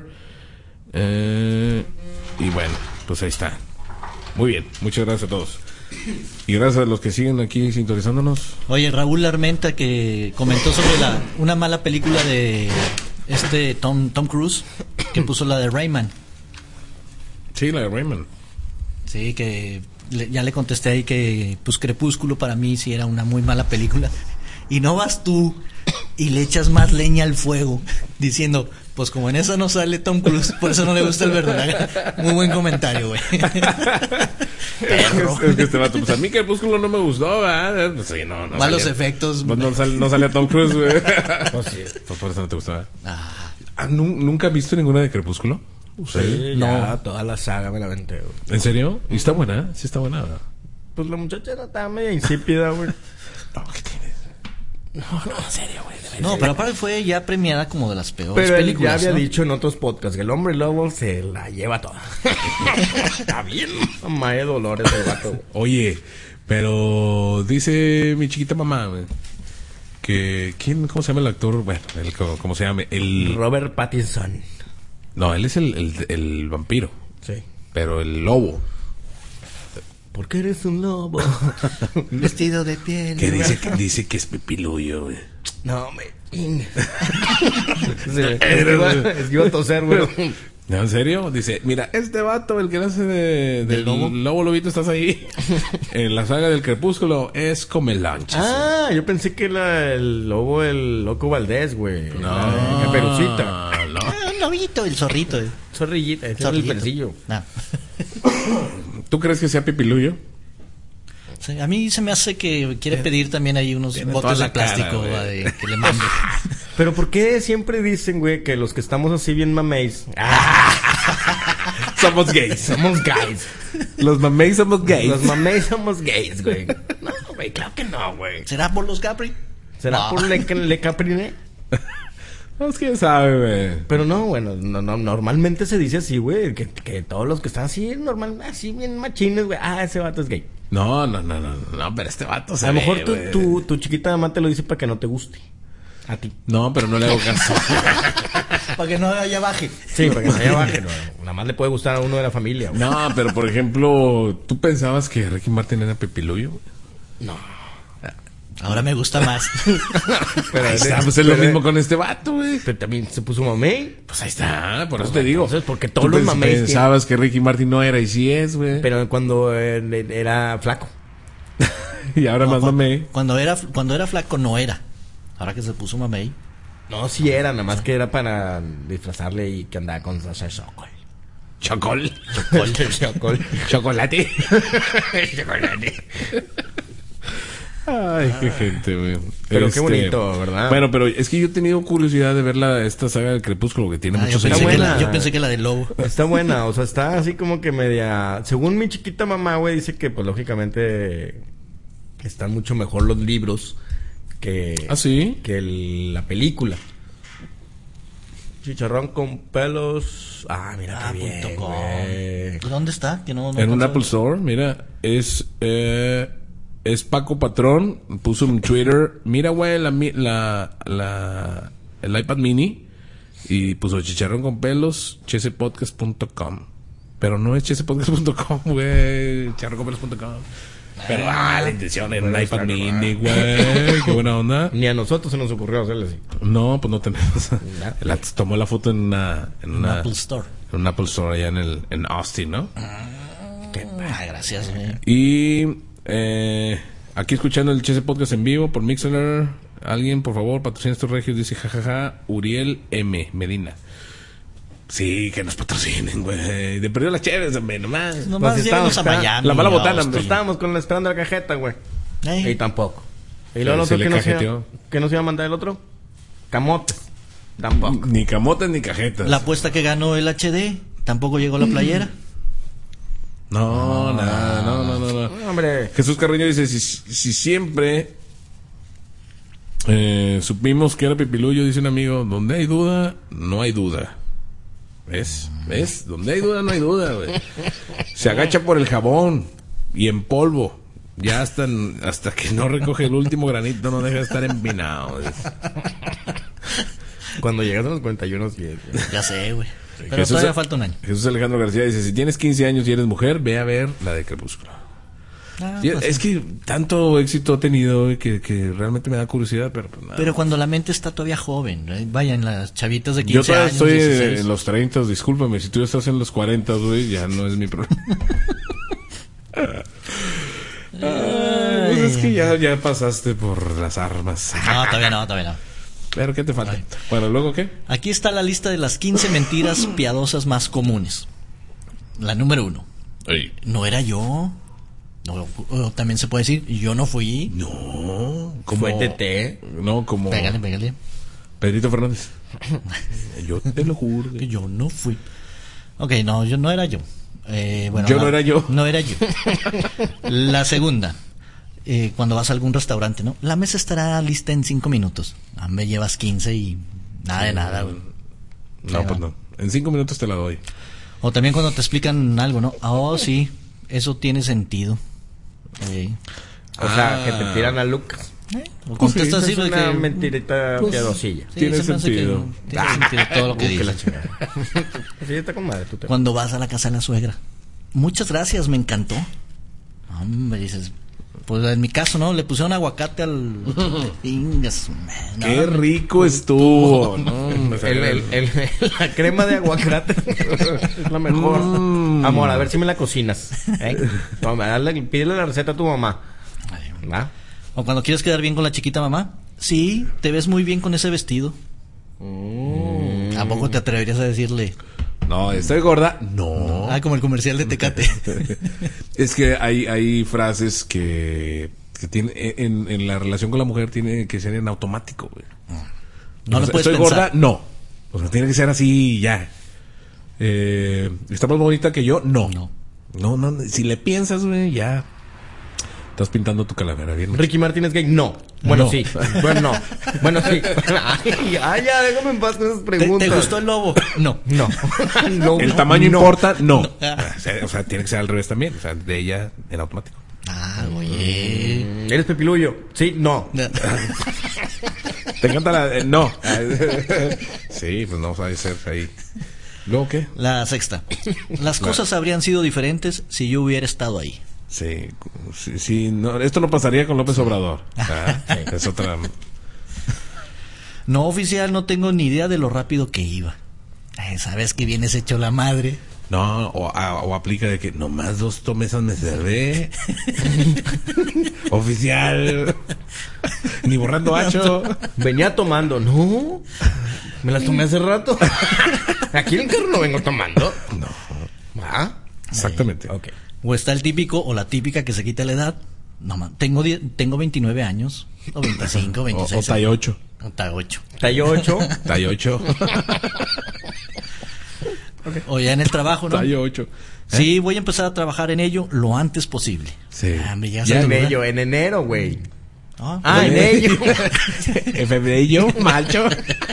Y bueno, pues ahí está. Muy bien, muchas gracias a todos. Y gracias a los que siguen aquí sintonizándonos.
Oye, Raúl Armenta, que comentó sobre una mala película de Tom Cruise, que puso la de Rayman.
Sí, la de Rayman.
Sí, que ya le contesté ahí que pues Crepúsculo para mí sí era una muy mala película. Y no vas tú y le echas más leña al fuego diciendo, pues como en esa no sale Tom Cruise, por eso no le gusta el verdolaga. Muy buen comentario, güey. Perro.
Es que este vato, pues a mí Crepúsculo no me gustó, ¿verdad? Pues, sí, no
Malos
salía-
efectos.
Pues no salía Tom Cruise, güey. Pues sí, pues por eso no te gustaba. ¿Nunca has visto ninguna de Crepúsculo?
Sí, ya, toda la saga me la aventé, güey.
¿En serio? ¿Y está buena? Sí está buena.
Pues la muchacha era estaba media insípida, güey.
No, ¿qué tienes? No, en serio, güey.
No, pero aparte fue ya premiada como de las peores
Pero él
películas.
ya había
¿no?
dicho en otros podcasts que el hombre lobo se la lleva toda. Está bien. Mamá de dolores el vato, güey.
Oye, pero dice mi chiquita mamá, güey, que... ¿Cómo se llama el actor? Bueno, ¿cómo se llama?
Robert Pattinson.
No, él es el vampiro,
Sí.
pero el lobo.
¿Por qué eres un lobo?
Vestido de piel.
Que dice que es pipiluyo, güey.
No, me... es que iba a toser, güey.
¿No, en serio? Dice, mira, este vato, el que nace del lobo lobito, estás ahí. En la saga del Crepúsculo es Comelanchas.
Ah, yo pensé que era el lobo, el loco Valdés, güey. La Caperucita.
No.
Un lobito, el zorrito.
Zorrillita, ese es el
Zorrillito.
persillo.
Ah.
¿Tú crees que sea pipiluyo?
Sí, a mí se me hace que quiere pedir también ahí unos
Tiene
botes
toda la
de plástico
cara, güey.
que le mande.
Pero ¿por qué siempre dicen, güey, que los que estamos así bien mameis?
Somos gays.
Somos gays.
Los mameis somos gays.
Los mameis somos gays, güey. No, güey, claro que no, güey.
¿Será por los Capri?
¿Será por le capriné?
Pues quién sabe, güey.
Pero no, bueno, normalmente se dice así, güey, que todos los que están así, normal, así bien machines, güey, ese vato es gay.
No, pero este vato se
A lo
ve,
mejor
güey.
tu chiquita mamá te lo dice para que no te guste. A ti.
No, pero no le hago caso.
Para que no haya baje.
Sí, para que no haya baje. No, nada más le puede gustar a uno de la familia, güey.
No, pero por ejemplo, ¿tú pensabas que Ricky Martin era pipiluyo?
No.
Ahora me gusta más.
Pero
Ahí está, pues es lo mismo con este vato, güey.
Pero también se puso mamey.
Pues ahí está, por eso te digo.
Entonces, porque todos
Tú
los mameis
pensabas que Ricky Martin no era y sí es, güey.
Pero cuando era flaco.
Y ahora más mamey.
Cuando era flaco no era. Ahora que se puso mamey.
No, sí era, nada más que era para disfrazarle y que andaba con Sasha Sokol.
Chocol.
Sokol.
Chocolate.
Chocolate.
Ay, qué gente, güey.
Pero qué bonito, ¿verdad?
Bueno, pero es que yo he tenido curiosidad de ver esta saga del Crepúsculo que tiene muchos
yo
años.
pensé que la del lobo.
Está buena, o sea, está así como que media... Según mi chiquita mamá, güey, dice que pues lógicamente están mucho mejor los libros que...
¿Ah, sí?
Que la película. Chicharrón con pelos... mira qué bien,
.com.
güey.
¿Dónde está? Que no
En un Apple Store, mira, es Paco Patrón, puso en Twitter, mira, güey, el iPad mini, y puso chicharrón con pelos, chesepodcast.com. Pero no es chesepodcast.com, güey, chicharronconpelos.com. Pero, la intención era un iPad mini, güey, qué buena onda.
Ni a nosotros se nos ocurrió hacerle así.
No, pues no tenemos. Tomó la foto en una
Apple Store.
En un Apple Store allá en Austin, ¿no?
Gracias, güey.
Y aquí escuchando el Chese Podcast en vivo por Mixler. Alguien, por favor, patrocina estos regios. Dice jajaja, Uriel M. Medina. Sí, que nos patrocinen, güey. De perdió las chéveres, hombre, nomás.
Nomás
Pues
llévanos a Miami.
la mala botana,
Austin.
hombre.
Estábamos esperando la cajeta, güey.
Ey.
Y tampoco. Y luego el
Se
otro
le
que
cajeteó.
nos iba a mandar el otro. Camote. Tampoco.
Ni camotes ni cajetas.
La apuesta que ganó el HD, tampoco llegó la playera.
No, nada, no.
Hombre.
Jesús Carreño dice, si siempre supimos que era pipiluyo, dice un amigo, donde hay duda, no hay duda. ¿Ves? Donde hay duda, no hay duda, güey. Se agacha por el jabón y en polvo. Ya hasta que no recoge el último granito, no deja de estar empinado. güey.
Cuando llegas a los 41, sí.
Ya sé, güey. Pero
Jesús-
todavía falta un año.
Jesús Alejandro García dice, si tienes 15 años y eres mujer, ve a ver la de Crepúsculo. Sí,
Pues
es que tanto éxito ha tenido güey, que realmente me da curiosidad, pero pues nada.
Pero cuando la mente está todavía joven, ¿eh? Vayan las chavitas de 15
Yo todavía
años.
estoy
16.
en los 30, discúlpame, si tú estás en los 40, güey, ya no es mi problema. Es que ya pasaste por las armas.
No, todavía no.
Pero ¿qué te falta? Bueno, ¿luego qué?
Aquí está la lista de las 15 mentiras piadosas más comunes. La número 1.
Ey.
No era yo. No, o también se puede decir, yo no fui.
No, como...
Fue Tete.
No, como...
Pégale.
Pedrito Fernández. Yo te lo juro.
Que yo no fui. Ok, no, yo no era yo. Bueno,
Yo no era yo.
No era yo. La segunda. Cuando vas a algún restaurante, ¿no? La mesa estará lista en 5 minutos. Me llevas 15 y nada de nada, güey.
No, pues no. En 5 minutos te la doy.
O también cuando te explican algo, ¿no? Oh, sí, eso tiene sentido.
O sea, que te tiran a Lucas.
O contestas
Esa
así
es
de
una
que...
mentirita piadosilla.
Sí,
Tiene
se me hace que
sentido.
tiene sentido todo lo que
Que la
dices.
chingada. Sí, está con madre. Tú te...
Cuando vas a la casa de la suegra. Muchas gracias, me encantó. Hombre, dices... Pues en mi caso, ¿no? Le pusieron aguacate al... Ingas, man, no,
Qué rico estuvo. No,
La crema de aguacate es la mejor. Amor, a ver si me la cocinas. Toma, pídele la receta a tu mamá. ¿Va?
O cuando quieres quedar bien con la chiquita mamá. Sí, te ves muy bien con ese vestido. ¿A poco te atreverías a decirle?
No, estoy gorda. No.
Ah, como el comercial de Tecate.
Es que hay frases que tiene, en la relación con la mujer tiene que ser en automático, güey.
No lo puedes
¿Estoy
pensar.
gorda? No. O sea, tiene que ser así ya. ¿Está más bonita que yo? No. No. Si le piensas, güey, ya. Estás pintando tu calavera bien.
Ricky Martin es gay. No. Bueno,
No.
sí. Bueno, no. Bueno, sí. Ay, ya, déjame en paz con esas preguntas.
¿Te gustó el lobo? No.
No. No,
¿El
no,
tamaño
no.
importa? No.
Ah.
O sea, tiene que ser al revés también. O sea, de ella en automático.
Ah, oye.
¿Eres Pepilullo? Sí, no.
¿Te encanta la...? No. Sí, pues no sabe ser ahí. ¿Luego qué?
La sexta. Las cosas habrían sido diferentes si yo hubiera estado ahí.
Sí, no, esto no pasaría con López Obrador. Es otra...
No, oficial, no tengo ni idea de lo rápido que iba. Sabes que vienes hecho la madre.
No, o aplica de que nomás 2 tomesas me servé. Oficial. Ni borrando hacho.
Venía tomando. No. Me las tomé hace rato. Aquí en el carro no vengo tomando.
No.
¿Ah?
Exactamente.
Ok.
O está el típico o la típica que se quita la edad. No, man, tengo 29 años. O 25, 26.
O talla 8.
O talla 8.
Tallo 8.
Talla 8.
O ya en el trabajo, ¿no?
Talla 8.
Sí, voy a empezar a trabajar en ello lo antes posible.
Sí.
Me llegas
Ya
a
en
saludar.
ello, en enero, güey.
Ah,
En ello.
En febrero, macho.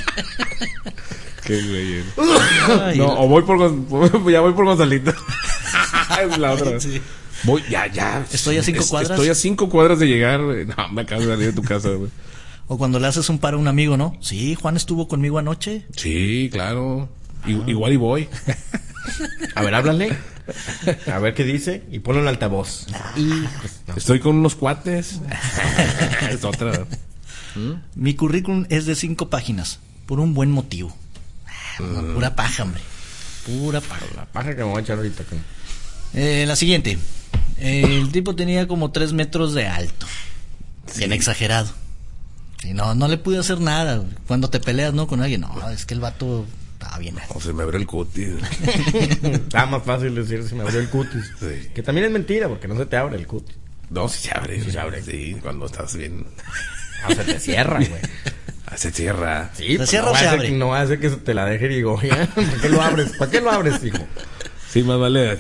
Qué güey.
ay,
No, o voy por Gonzalito. Es la otra.
Sí.
Voy, ya.
Estoy a 5 cuadras.
Estoy a 5 cuadras de llegar. No, me acabo de salir de tu casa, güey.
O cuando le haces un paro a un amigo, ¿no? Sí, Juan estuvo conmigo anoche.
Sí, claro. Igual y voy.
A ver, háblale. A ver qué dice. Y ponlo en altavoz.
Estoy con unos cuates. Es otra.
Mi currículum es de 5 páginas. Por un buen motivo. Pura paja, hombre. Pura paja.
La paja que me voy a echar ahorita.
La siguiente. El tipo tenía como 3 metros de alto. Bien exagerado. Y no le pude hacer nada, güey. Cuando te peleas, ¿no? Con alguien. No, es que el vato estaba bien alto.
O se me abrió el cutis.
Está más fácil decir se me abrió el cutis.
Sí.
Que también es mentira porque no se te abre el cutis.
No, si se abre.
Sí se abre.
Sí, cuando estás bien.
O se te cierra, güey.
Se cierra.
Sí, pues
cierra
no
o
va
se
a ser
abre?
que- No va a ser que se te la deje y digo, ya, ¿para qué lo abres? ¿Para qué lo abres, hijo?
Sí, más vale.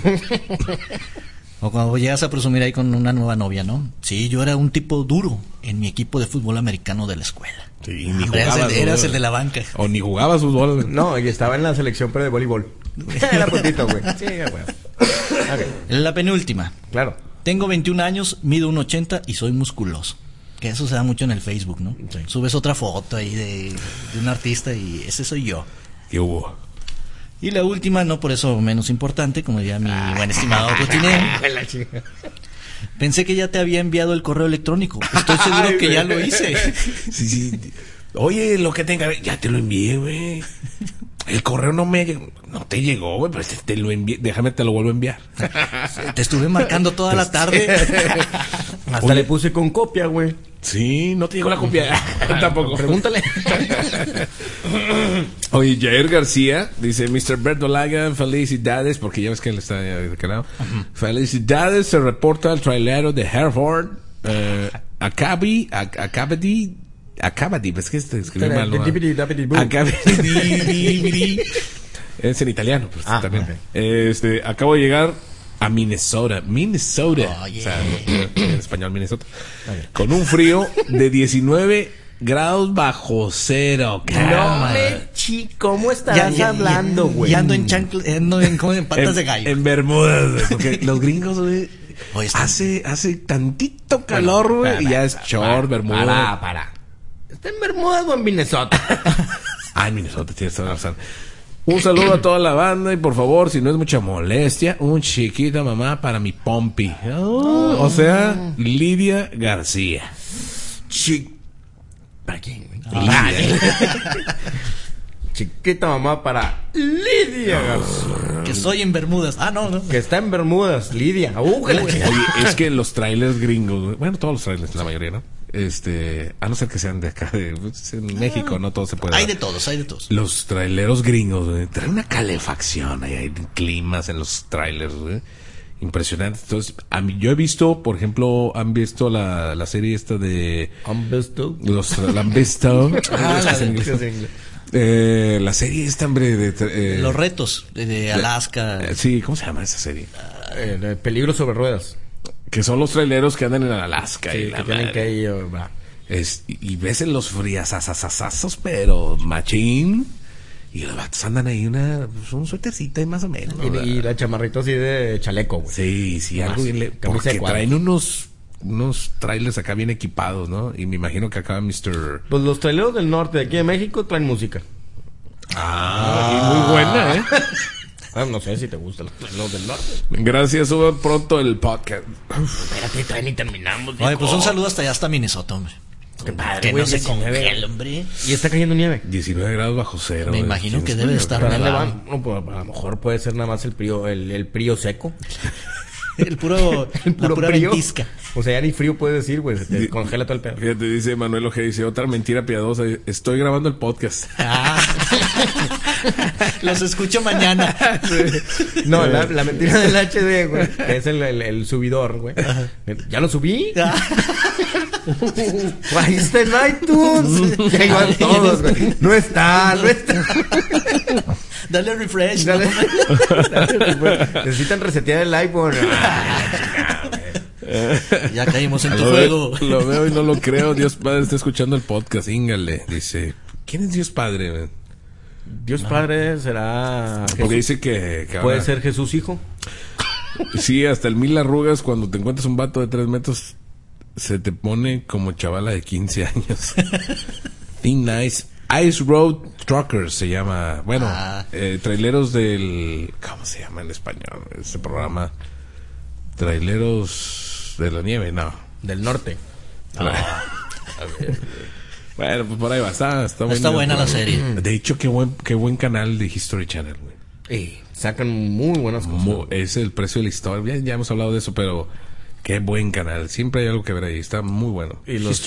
O cuando llegas a presumir ahí con una nueva novia, ¿no? Sí, yo era un tipo duro en mi equipo de fútbol americano de la escuela.
Sí, ni
Hombre,
jugabas,
eras
¿no?
el de la banca.
O ni jugabas fútbol.
No, y estaba en la selección, pero de voleibol. Era puntito, güey. Sí, güey. Ok,
La penúltima.
claro.
Tengo 21 años, mido 1.80 y soy musculoso. Que eso se da mucho en el Facebook, ¿no?
Sí.
Subes otra foto ahí de un artista y ese soy yo.
¿Qué hubo?
Y la última, no por eso menos importante, como diría mi buen estimado Cotineo.
La chinga.
Pensé que ya te había enviado el correo electrónico. Estoy seguro
Ay,
que ya
güey.
lo hice.
Sí. Oye, lo que tenga, ya te lo envié, güey. El correo no te llegó, güey, pero te lo envié. Déjame, te lo vuelvo a enviar.
Te estuve marcando toda la tarde.
Hasta
Oye,
le puse con copia, güey.
Sí, no te llegó la copia. Tampoco.
Pregúntale.
Oye, Jair García dice: Mr. Verdolaga, felicidades, porque ya ves que él está de aquel lado. Felicidades, se reporta el trailero de Hereford. Acabadi, es que se escribió mal, ¿no? Acabadi. Es en italiano, pues también.
Okay.
Acabo de llegar a Minnesota.
Oh, yeah.
O sea, en español, Minnesota. Con un frío de 19 grados bajo cero.
No me ¿cómo estás hablando, güey?
Y ando en como en patas de gallo.
En Bermudas, güey, porque los gringos, güey,
Oye,
hace tantito calor, güey, y ya es short, Bermuda.
Para. ¿Está en Bermudas o en Minnesota?
En Minnesota, tienes toda la razón. Un saludo a toda la banda y por favor, si no es mucha molestia, un chiquito mamá para mi Pompi. O sea, Lidia García.
¿Para quién, güey? Chiquita mamá para Lidia García.
Que soy en Bermudas. No.
Que está en Bermudas, Lidia.
Oye, es que los trailers gringos, güey, bueno, todos los trailers, la mayoría, ¿no? A no ser que sean de acá, en México, no todo se puede.
Hay de todos.
Los traileros gringos, güey, traen una calefacción, hay climas en los trailers, güey. Impresionante. Entonces, yo he visto, por ejemplo, han visto la serie esta de la han visto. La serie esta, hombre, de
los retos de Alaska.
Sí, ¿cómo se llama esa serie?
Peligro sobre ruedas.
Que son los traileros que andan en Alaska.
Sí,
y
que tienen que ir.
Y ves en los friazazazazazos, pero machín. Y los vatos andan ahí un suétercito más o menos.
Y la chamarrita así de chaleco, güey.
Sí, algo bien. Porque traen unos trailers acá bien equipados, ¿no? Y me imagino que acá Mr.
Pues los traileros del norte de aquí de México traen música.
Y muy buena, ¿eh?
No sé si te gustan los traileros del norte.
Gracias, sube pronto el podcast.
Espérate, todavía ni terminamos.
Oye, pues un saludo hasta Minnesota, hombre.
Qué padre,
que
güey,
no se
19.
congele, hombre.
Y está cayendo nieve.
19 grados bajo cero.
Me imagino que debe estar
¿Para dónde
nevado.
van? No, pues, a lo mejor puede ser nada más el frío seco.
La pura
frío.
ventisca.
O sea, ya ni frío puedes decir, güey. Se te congela todo el pedo.
Fíjate, dice Manuel Ojeda, dice otra mentira piadosa. Estoy grabando el podcast.
Los escucho mañana.
No, la mentira del HD, güey. Es el subidor, güey. ¿Ya lo subí? Ahí está en iTunes. Ya iban todos, güey. No está.
Dale refresh.
Dale refresh. Necesitan resetear el iPhone.
Ya caímos en tu juego.
Lo veo y no lo creo. Dios Padre está escuchando el podcast. Íngale. Dice, ¿quién es Dios Padre, man?
Dios Padre será
Porque dice que
puede
ahora,
ser Jesús hijo.
Sí, hasta el 1000 arrugas cuando te encuentras un vato de 3 metros se te pone como chavala de 15 años. Think nice. Ice Road Truckers se llama. Bueno, traileros del... ¿Cómo se llama en español este programa? Traileros de la nieve, no.
Del norte.
Bueno, pues por ahí va. Está
buena la serie.
De hecho, qué buen canal de History Channel, güey.
Sacan muy buenas cosas.
Es el precio de la historia. Ya hemos hablado de eso, pero qué buen canal. Siempre hay algo que ver ahí. Está muy bueno.
Y los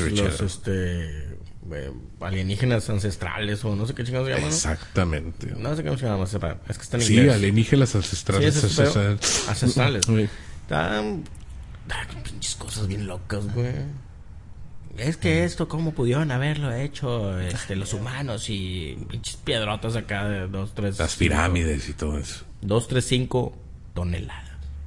alienígenas ancestrales o no sé qué chingados se llaman, ¿no?
Exactamente.
No sé cómo se llama. Es que están en
Sí,
inglés.
alienígenas ancestrales.
Sí, ancestrales.
Sí.
Están pinches cosas bien locas, güey. Es que esto, ¿cómo pudieron haberlo hecho los humanos? Y pinches piedrotas acá de 2, 3...
Las pirámides y todo eso.
2, 3, 5 toneladas.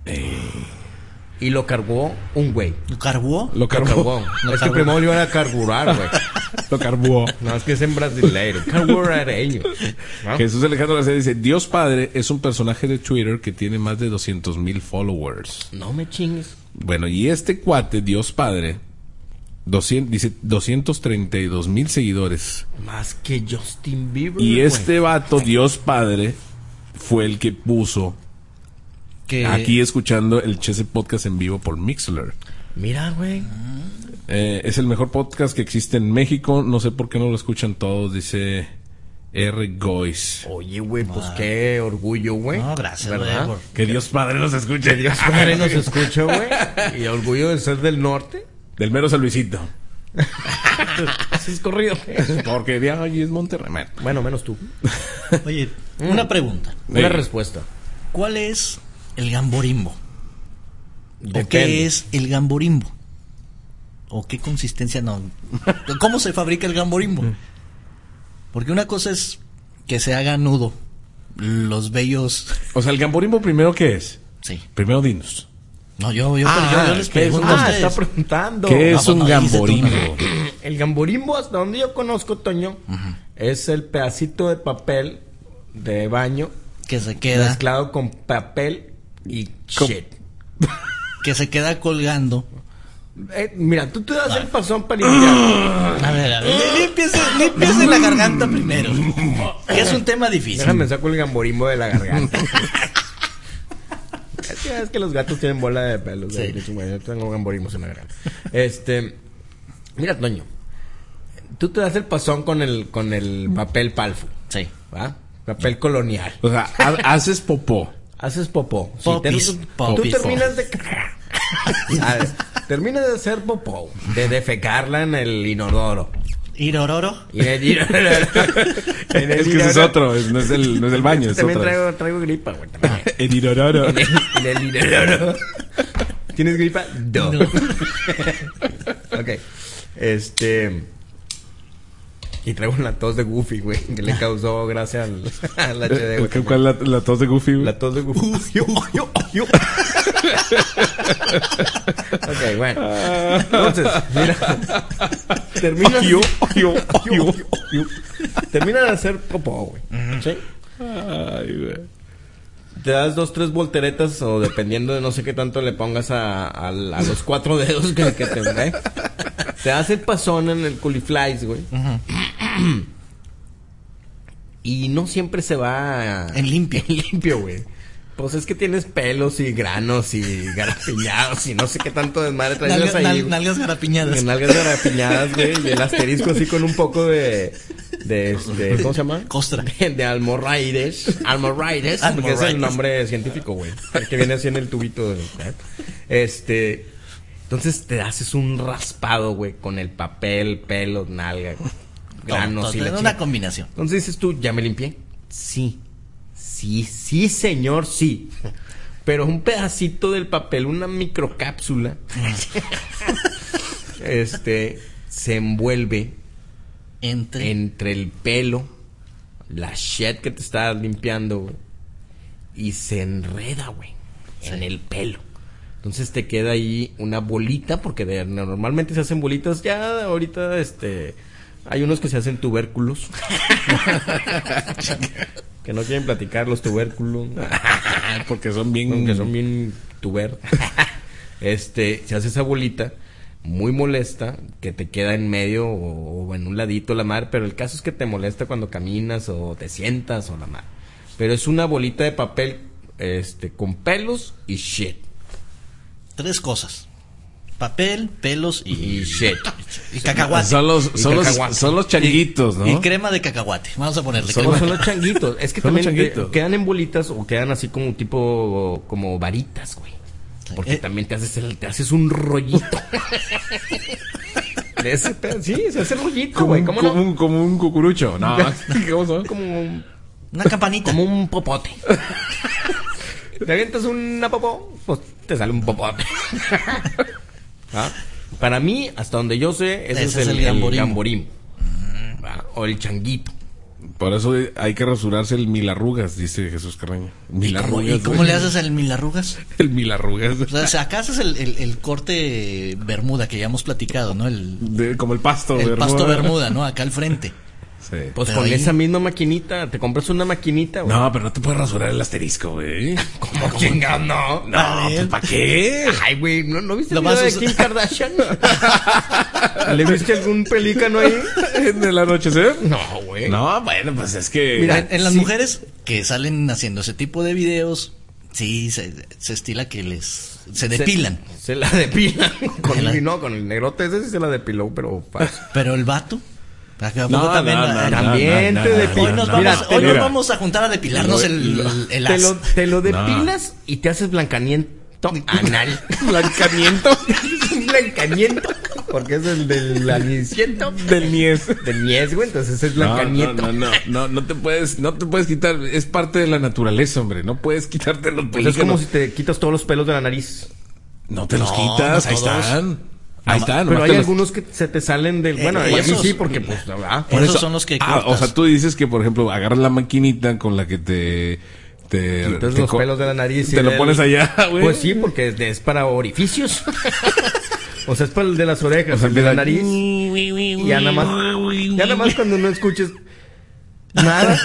Y lo cargó un güey.
¿Lo cargó?
Lo cargó.
Es que primero le iban a carburar, güey.
Lo cargó.
No, es que es en brasileiro. Carbureño. ¿No?
Jesús Alejandro García dice, Dios Padre es un personaje de Twitter que tiene más de 200,000 followers.
No me chingues.
Bueno, y este cuate, Dios Padre, dice 232,000 seguidores.
Más que Justin Bieber.
Y este vato, Dios Padre, fue el que puso
Que
aquí escuchando el Chese Podcast en vivo por Mixler.
Mira, güey.
Es el mejor podcast que existe en México. No sé por qué no lo escuchan todos. Dice, R. Gois.
Oye, güey, pues qué orgullo, güey.
No, gracias,
¿verdad?
güey.
Que Dios Padre nos escuche.
Que Dios Padre nos escucha, güey. Y orgullo de ser del norte.
Del mero San Luisito.
Así es corrido.
Porque de ahí es Monterrey. Man.
Bueno, menos tú.
Oye, una pregunta.
Una
Sí.
respuesta.
¿Cuál es el gamborimbo? ¿O
Depende.
qué es el gamborimbo? ¿O qué consistencia? No. ¿Cómo se fabrica el gamborimbo? Porque una cosa es que se haga nudo. Los vellos.
O sea, el gamborimbo primero, ¿qué es?
Sí.
Primero dinos.
No, yo les
¿qué es
pregunto
un-
a
Ah,
ustedes.
está preguntando.
¿Qué es
pues
un
no, dice tú,
gamborimbo?
El gamborimbo, hasta donde yo conozco, Toño, es el pedacito de papel de baño
Que se queda.
mezclado con papel y
Con-
shit.
Que se queda colgando.
Mira, tú te das el pasón para limpiar.
A ver, límpiese la garganta primero. Que es un tema difícil.
Déjame saco el gamborimbo de la garganta. Es que los gatos tienen bola de pelos.
Sí.
Yo tengo gamborimbos en la garganta. Mira, Toño. Tú te das el pasón con el papel palfo.
Sí.
¿Va? Papel colonial.
O sea, haces popó.
Haces popó. Sí,
Popis,
tú
popis.
terminas de... ¿Sabes? Terminas de hacer popó. De defecarla en el inodoro.
Irororo.
Y en el inodoro. En el
Es que ese es
inodoro.
otro, no es el baño, es
También
otro.
traigo gripa, güey. también.
El irororo.
En el inodoro. ¿Tienes gripa? No. Ok. Y traigo una tos de Goofy, güey, que le causó gracia al HD, güey.
¿Cuál es la tos de Goofy? güey?
La tos de Goofy. Ok, bueno. Entonces, mira. Termina de hacer popó, güey. ¿Sí?
Ay, güey.
Te das 2-3 volteretas o dependiendo de no sé qué tanto le pongas a los 4 dedos que te ¿eh? Te das el pasón en el culiflies, güey. Y no siempre se va
En limpio.
En limpio, güey. Pues es que tienes pelos y granos y garapiñados y no sé qué tanto desmadre traes ahí. güey.
Nalgas garapiñadas.
Nalgas garapiñadas, güey. Y el asterisco así con un poco de ¿cómo se llama?
Costra.
De almorraides. Almorraides. Porque es el nombre científico, güey. El que viene así en el tubito. Entonces te haces un raspado, güey, con el papel, pelos, nalga, granos y la
Una
chingada.
combinación.
Entonces dices tú, ¿ya me limpié? Sí, señor, sí. Pero un pedacito del papel, una microcápsula, se envuelve entre el pelo, la shit que te estás limpiando, güey, y se enreda, güey, en el pelo. Entonces te queda ahí una bolita, porque normalmente se hacen bolitas. Ya ahorita, hay unos que se hacen tubérculos. Que no quieren platicar los tubérculos.
Porque son bien...
Aunque son bien tuber. Se hace esa bolita muy molesta que te queda en medio o en un ladito la madre, pero el caso es que te molesta cuando caminas o te sientas o la madre. Pero es una bolita de papel con pelos y shit.
3 cosas: papel, pelos
Y shit.
y cacahuate.
Son los changuitos, ¿no?
Y crema de cacahuate. Vamos a ponerle
Son
crema.
los changuitos. Es que
Son los
también
changuitos.
quedan en bolitas o quedan así como tipo como varitas, güey. Porque
Eh.
también te haces un rollito. De ese sí, se hace rollito, güey. ¿Cómo no?
Como un cucurucho. No, ¿cómo son?
Una campanita.
Como un popote. Te avientas una popó, pues te sale un popote. ¿Ah? Para mí, hasta donde yo sé, ese es el gamborimbo. ¿Va? O el changuito.
Por eso hay que rasurarse el milarrugas, dice Jesús Carreño.
¿Y cómo le haces el milarrugas?
El milarrugas.
O sea, acá haces el corte bermuda que ya hemos platicado, ¿no?
Como el pasto.
El
Bermuda.
pasto bermuda, ¿no? Acá al frente.
Sí.
Pues
Pero
con
ahí-
esa misma maquinita, te compras una maquinita, güey.
No, pero no te puedes rasurar el asterisco, güey.
¿Cómo chingado? No.
No, pues ¿para qué?
Ay, güey, ¿no viste
Lo
el video
vas a
de Kim Kardashian? ¿Le viste algún pelícano ahí?
¿En el anochecer?
No, güey.
No, bueno, pues es que...
Mira, en las
sí.
mujeres que salen haciendo ese tipo de videos, sí, se estila que se depilan.
Se la depilan.
Se la-
Con el negrote ese sí se la depiló, pero fácil.
Pero el vato,
También te depilas.
Hoy nos vamos a juntar a depilarnos el as.
Te lo depilas y te haces blancamiento anal.
Blancamiento.
Blancamiento. Porque es el del aniciento.
Del niés.
Del niés, güey. Entonces es blancamiento.
No te puedes quitar. Es parte de la naturaleza, hombre. No puedes quitarte los
Pues es como si te quitas todos los pelos de la nariz.
No te los quitas. Ahí están. Ahí están.
Pero hay algunos que se te salen del... Bueno, a mí sí, porque pues...
Esos son los que cortas.
O sea, tú dices que, por ejemplo, agarras la maquinita con la que te
quitas los pelos de la nariz y
te lo pones allá, güey.
Pues sí, porque es para orificios. O sea, es para el de las orejas, o sea, el de la nariz. Y ya nada más cuando no escuches nada.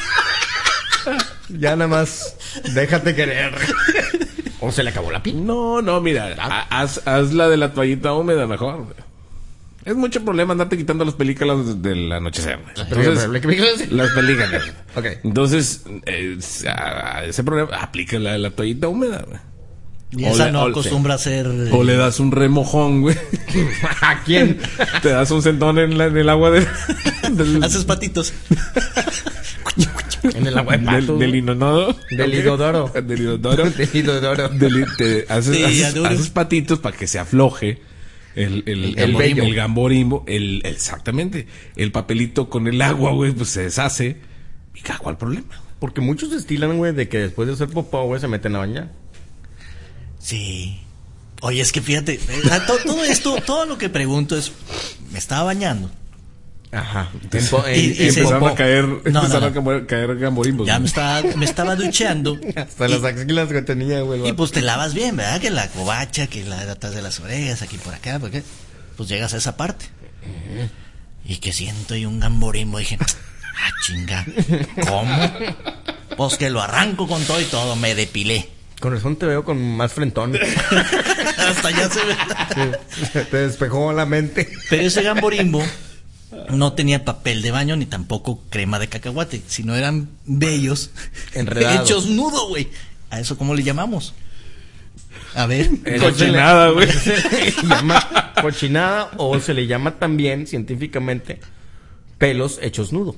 Ya nada más déjate querer. ¿O se le acabó la pila?
No, mira, haz la de la toallita húmeda mejor, güey. Es mucho problema andarte quitando las películas del anochecer. Entonces, las películas.
Okay.
Entonces, ese problema, aplica la de la toallita húmeda, güey.
Y esa no acostumbra a ser...
O le das un remojón, güey.
¿A quién?
Te das un sentón en el agua del...
Haces patitos.
En el agua de pato.
Del inododo.
Del inodoro.
Del inodoro.
Del inodoro.
Haces patitos para que se afloje el gamborimbo. Exactamente. El papelito con el agua, güey, pues se deshace. ¿Y cuál problema?
Porque muchos estilan, güey, de que después de hacer popó, güey, se meten a bañar.
Sí. Oye, es que fíjate, todo esto, todo lo que pregunto es, me estaba bañando.
Ajá.
Empezaron a caer gamborimbos.
Ya me estaba ducheando.
Hasta las axilas que tenía, güey.
Y pues te lavas bien, ¿verdad? Que la covacha, que la de atrás de las orejas, aquí por acá, porque pues llegas a esa parte. Y que siento y un gamborimbo, dije, chinga, ¿cómo? Pues que lo arranco con todo y todo, me depilé.
Con razón te veo con más frentón.
Hasta ya se ve.
Sí, te despejó la mente.
Pero ese gamborimbo no tenía papel de baño ni tampoco crema de cacahuate, sino eran vellos
enredados,
hechos nudo, güey. ¿A eso cómo le llamamos? A ver.
Cochinada, güey.
Se le llama cochinada o se le llama también científicamente pelos hechos nudo.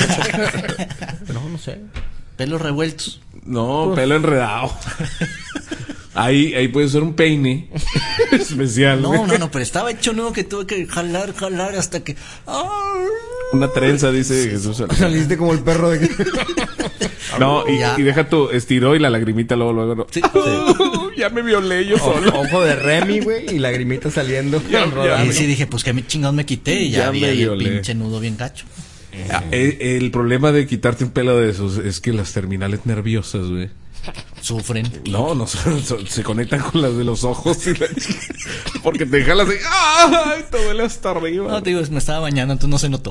No sé.
Pelos revueltos.
No, pelo enredado. Ahí puede ser un peine especial.
No, pero estaba hecho nudo que tuve que jalar hasta que...
Una trenza, dice Jesús.
Saliste como el perro de...
No, y deja tu estiró y la lagrimita luego. ¿No?
Sí.
Ya me violé yo solo.
Ojo de Remy, güey, y lagrimita saliendo.
Y sí dije, pues que chingados me quité y ya vi ahí el pinche nudo bien gacho.
El problema de quitarte un pelo de esos es que las terminales nerviosas, güey,
sufren.
No, se conectan con las de los ojos porque te jalas y ¡ay! Te duele hasta arriba.
No, te digo, me estaba bañando, entonces no se notó.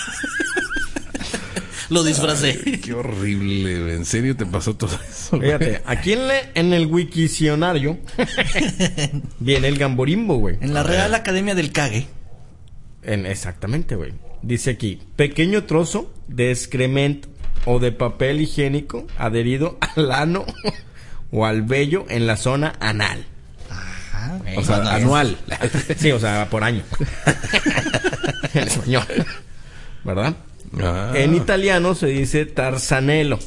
Lo disfracé.
Ay, qué horrible, güey. ¿En serio te pasó todo eso?
Fíjate, aquí en el Wikicionario viene el gamborimbo, güey.
En la Real Academia del Cague.
Exactamente, güey. Dice aquí, pequeño trozo de excremento o de papel higiénico adherido al ano o al vello en la zona anal.
Ajá.
O sea, anual.
Sí, o sea, por año. En español. ¿Verdad? En italiano se dice tarzanello.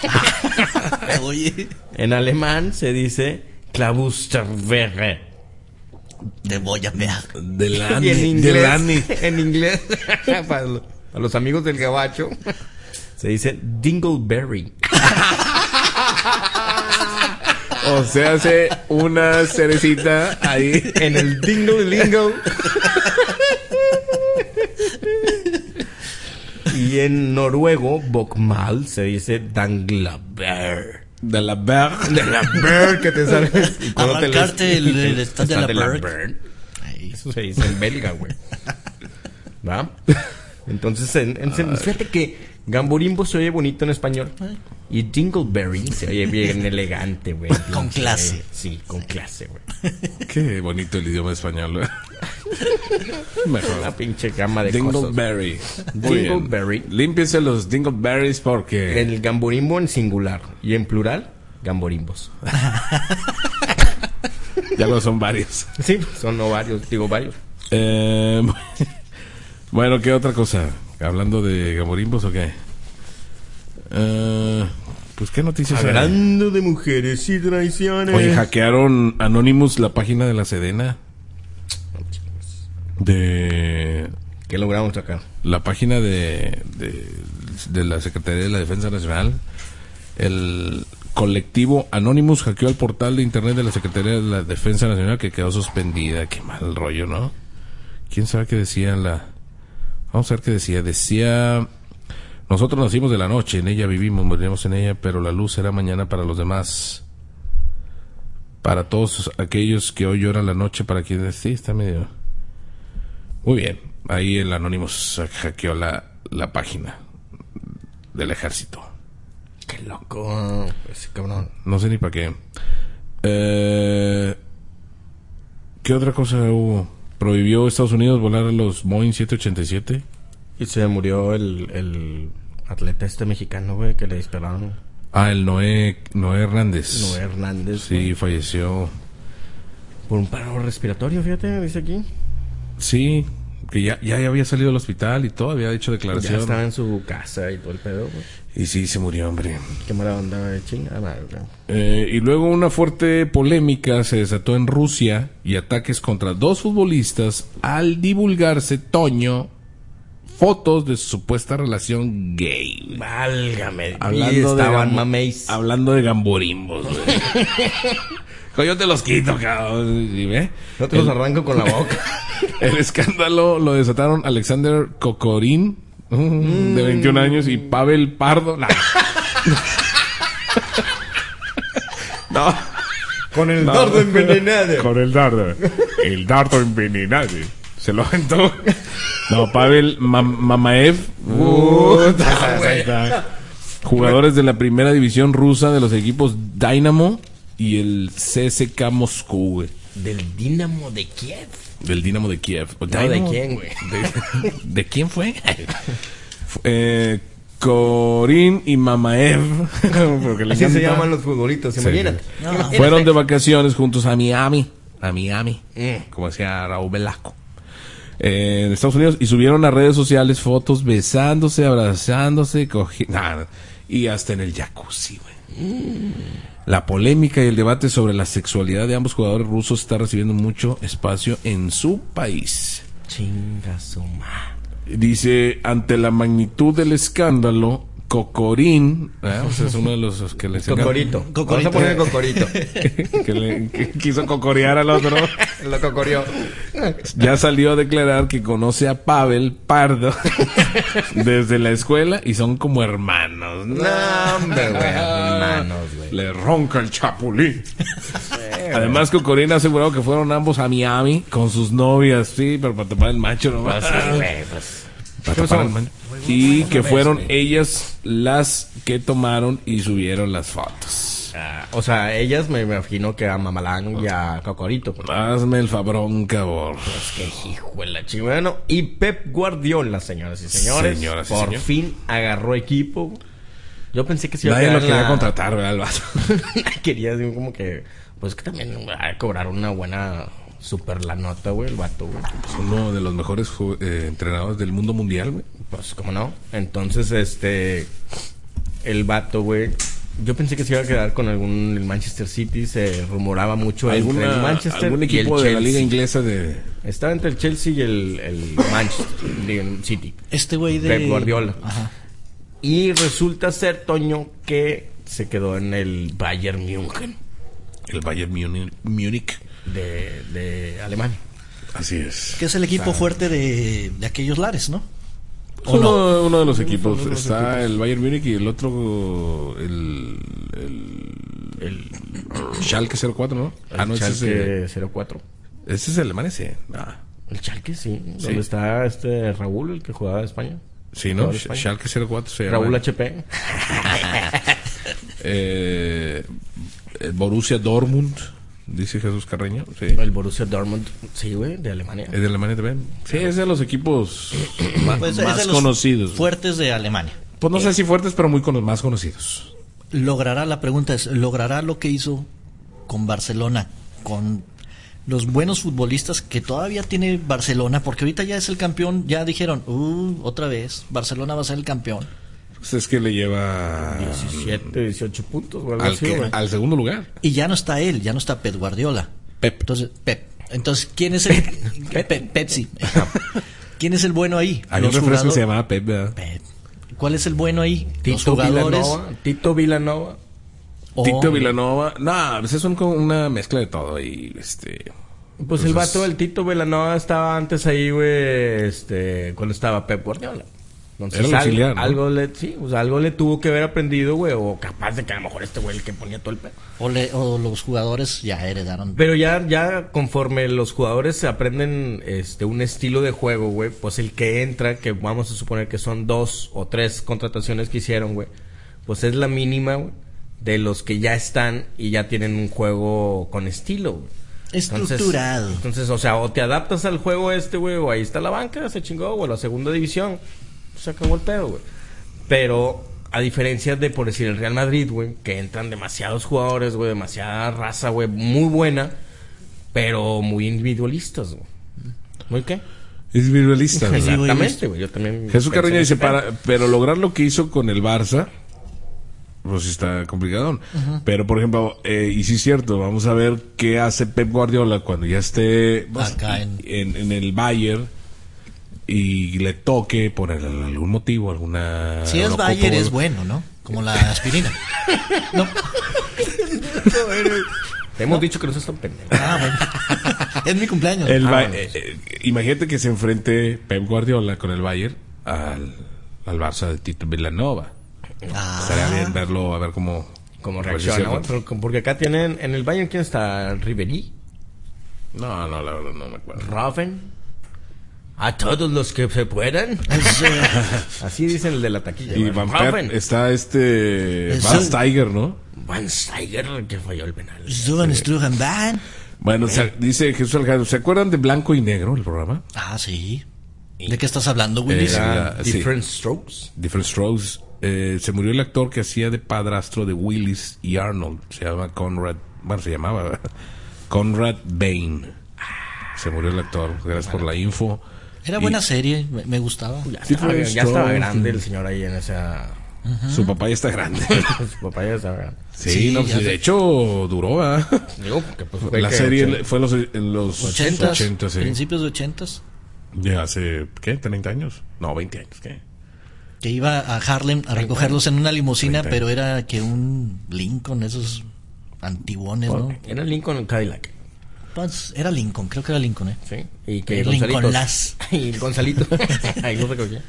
Oye.
En alemán se dice Klabusterwege.
De Boyaberg.
Y en inglés, para los amigos del gabacho, se dice Dingleberry.
O sea, hace una cerecita ahí
en el Dingle. Y en noruego, Bokmal, se dice Danglaber.
De la Berg
que te sale.
Arrancarte el stand de la Berg.
Eso se dice en belga, güey. ¿Va? Entonces, fíjate que gamborimbo se oye bonito en español. Y Dingleberry se oye bien elegante, güey.
Con clase.
Sí, con clase, güey.
Qué bonito el idioma español, güey. Mejor.
Una pinche gama de
Dingleberry.
Dingleberry.
Límpiese los Dingleberries porque...
El gamborimbo en singular y en plural, gamborimbos.
Ya no son varios.
Sí, son no varios, digo varios.
Bueno, ¿qué otra cosa? ¿Hablando de Gamorimbos o qué? Pues, ¿qué noticias hay?
Hablando de mujeres y traiciones.
Oye, hackearon Anonymous la página de la Sedena. De...
¿Qué logramos sacar?
La página de la Secretaría de la Defensa Nacional. El colectivo Anonymous hackeó el portal de internet de la Secretaría de la Defensa Nacional, que quedó suspendida. Qué mal rollo, ¿no? ¿Quién sabe qué decía Vamos a ver qué decía. Decía: nosotros nacimos de la noche, en ella vivimos, moriremos en ella, pero la luz será mañana para los demás. Para todos aquellos que hoy lloran la noche, para quienes... Sí, está medio... Muy bien. Ahí el Anonymous hackeó la página del ejército.
Qué loco ese cabrón.
No sé ni para qué. ¿Qué otra cosa hubo? Prohibió Estados Unidos volar a los Boeing 787.
Y se murió el atleta mexicano, güey, que le dispararon.
El Noé Hernández.
Noé Hernández.
Sí,
güey.
falleció.
Por un paro respiratorio, fíjate, dice aquí.
Sí, que ya había salido del hospital y todo, había hecho
Ya
declaración.
estaba en su casa y todo el pedo, güey.
Y sí, se murió, hombre.
Qué mala onda de chingada madre, güey.
Y luego una fuerte polémica se desató en Rusia y ataques contra 2 futbolistas al divulgarse, Toño, fotos de su supuesta relación gay.
Válgame.
Hablando de gamborimbos, güey. Yo te los quito, cabrón. ¿Sí, ve?
No te los arranco con la boca.
El escándalo lo desataron Alexander Kokorin, de 21 años, y Pavel Pardo. No.
Con el dardo envenenado.
Con el dardo. El dardo envenenado. Se lo aventó. No, Pavel Mamaev. Ahí está. Jugadores de la primera división rusa de los equipos Dynamo y el CSKA Moscú, güey.
Del Dinamo de Kiev.
Del Dinamo de Kiev.
No, ¿de quién, güey?
¿De quién fue? Korin y Mamaev. Porque le
Así se
encanta.
llaman los futbolitos,
Sí.
imagínate.
Fueron de vacaciones juntos a Miami. Como decía Raúl Velasco. En Estados Unidos, y subieron a redes sociales fotos besándose, abrazándose, y hasta en el jacuzzi, güey. La polémica y el debate sobre la sexualidad de ambos jugadores rusos está recibiendo mucho espacio en su país.
Chinga su madre.
Dice, ante la magnitud del escándalo, Kokorin, o sea, es uno de los que les
Cocorito. Vamos a poner Cocorito.
que quiso cocorear al otro.
Lo cocorió.
Ya salió a declarar que conoce a Pavel Pardo desde la escuela y son como hermanos.
No, hombre, güey. Hermanos, güey.
Le ronca el chapulín. Además, Kokorin ha asegurado que fueron ambos a Miami con sus novias, sí, pero para tapar el macho nomás. Para tapar el macho. Y que fueron ellas las que tomaron y subieron las fotos.
O sea, ellas me imagino que a Mamalán y a Cocorito. Pues.
Hazme el fabrón, cabrón.
Es que hijo de la chingada. Bueno, y Pep Guardiola, señoras y señores. Por fin agarró equipo. Yo pensé que se iba a
Nadie
quedar
lo quería contratar, ¿verdad, el vato?
Quería decir como que... Pues que también va a cobrar una buena... Super la nota, güey, el vato, güey.
Es uno de los mejores entrenadores del mundo mundial, güey.
Pues, ¿cómo no? Entonces, el vato, güey... Yo pensé que se iba a quedar con el Manchester City. Se rumoraba mucho entre el Manchester
algún equipo
y el
de
Chelsea.
la liga inglesa de...
Estaba entre el Chelsea y el Manchester City.
Este güey de...
Pep Guardiola.
Ajá.
Y resulta ser, Toño, que se quedó en el Bayern München.
El Bayern Múnich.
De Alemania.
Así es.
Que es el equipo fuerte de aquellos lares, ¿no?
¿O no? Uno de los equipos. Está el Bayern Múnich y el otro... El Schalke 04, ¿no?
El Schalke 04.
Ese es Alemania, sí.
El Schalke, sí. Donde está Raúl, el que jugaba de España.
Sí, ¿no? Schalke 04 se llama.
Raúl HP.
El Borussia Dortmund, dice Jesús Carreño. Sí.
El Borussia Dortmund, sí, güey, de Alemania.
¿Es de Alemania también? Sí, es de los equipos más
Pues es de los
conocidos.
fuertes de Alemania.
Pues no sé si fuertes, pero muy más conocidos.
La pregunta es, ¿logrará lo que hizo con Barcelona, con los buenos futbolistas que todavía tiene Barcelona, porque ahorita ya es el campeón, ya dijeron, otra vez, Barcelona va a ser el campeón.
Pues es que le lleva
17, 18 puntos o algo
al,
así,
que-
güey.
al segundo lugar.
Y ya no está él, ya no está Pep Guardiola.
Pep.
Entonces, ¿quién es el Pepsi? ¿Quién es el bueno ahí?
Había un
Los
refresco que se
jugadores-
llamaba Pep, ¿verdad?
Pep. ¿Cuál es el bueno ahí? Los
Tito
jugadores.
Tito Villanova.
o-
Tito Villanova. No, pues es como una mezcla de todo. Y
Pues el
Entonces-
vato del Tito Villanova estaba antes ahí, güey, cuando estaba Pep Guardiola. Entonces,
Era el auxiliar, ¿no?
algo le tuvo que haber aprendido, güey, o capaz de que a lo mejor este güey el que ponía todo el pedo.
o los jugadores ya heredaron.
Pero ya conforme los jugadores aprenden un estilo de juego, güey, pues el que entra, que vamos a suponer que son 2 o 3 contrataciones que hicieron, güey, pues es la mínima, güey, de los que ya están y ya tienen un juego con estilo, güey.
Estructurado.
Entonces, o sea, o te adaptas al juego güey, o ahí está la banca, se chingó, güey, la segunda división, se acabó el pedo, güey. Pero, a diferencia de, por decir, el Real Madrid, güey, que entran demasiados jugadores, güey, demasiada raza, güey, muy buena, pero muy individualistas, güey. ¿Muy qué?
individualista. ¿verdad?
Exactamente, güey, yo también...
Jesús
pensé
Carreño
en
dice,
ese pedo.
pero lograr lo que hizo con el Barça, pues sí está complicado. Pero, por ejemplo, y sí es cierto, vamos a ver qué hace Pep Guardiola cuando ya esté pues,
Acá
en el Bayern y le toque por algún motivo, alguna...
Si es
no
Bayer
ocupo-
es bueno, ¿no? Como la aspirina. No.
Te hemos dicho que no seas tan pendejo.
Ah, bueno. Es mi cumpleaños.
Imagínate que se enfrente Pep Guardiola con el Bayern al Barça de Tito Villanova. Estaría bien verlo, a ver cómo...
Como
a ver si
reacciona,
es
güey,
cierto.
porque acá tienen, en el Bayern, ¿quién está? Ribery,
No, la verdad no me acuerdo.
Robben, a todos los que se puedan. Así dicen el de la taquilla.
Y
güey.
Van
Robben.
Persie, está
Eso-
Van Steiger, ¿no?
Van Steiger, que falló el penal.
Suban, Strujan, van.
Bueno, dice Jesús Alejandro, ¿se acuerdan de Blanco y Negro, el programa?
Ah, sí. ¿De qué estás hablando, Willis?
Era
sí.
Different Strokes.
Different Strokes. Se murió el actor que hacía de padrastro de Willis y Arnold. Se llamaba llamaba Conrad Bain. Se murió el actor. Gracias por la info.
Era
Y
buena serie, me gustaba.
Different
Ya estaba
Strokes.
grande el señor ahí en esa...
Su papá ya está grande.
Su papá ya estaba grande.
Sí,
Sí,
no,
ya
pues,
sé.
de hecho duró, ¿verdad?
Digo, porque pues fue
La
que
serie
80.
fue en los
80s,
80, sí.
principios de 80s,
Ya hace, ¿qué? ¿30 años? No, 20 años, ¿qué?
que iba a Harlem a recogerlos en una limusina,
30.
pero era que un Lincoln, esos antiguones, ¿no?
Era Lincoln Cadillac.
Pues era Lincoln, creo que era Lincoln, ¿eh?
Sí. Y que
El
Gonzalitos.
Lincoln Las.
Y el Gonzalito. Ahí lo recogía.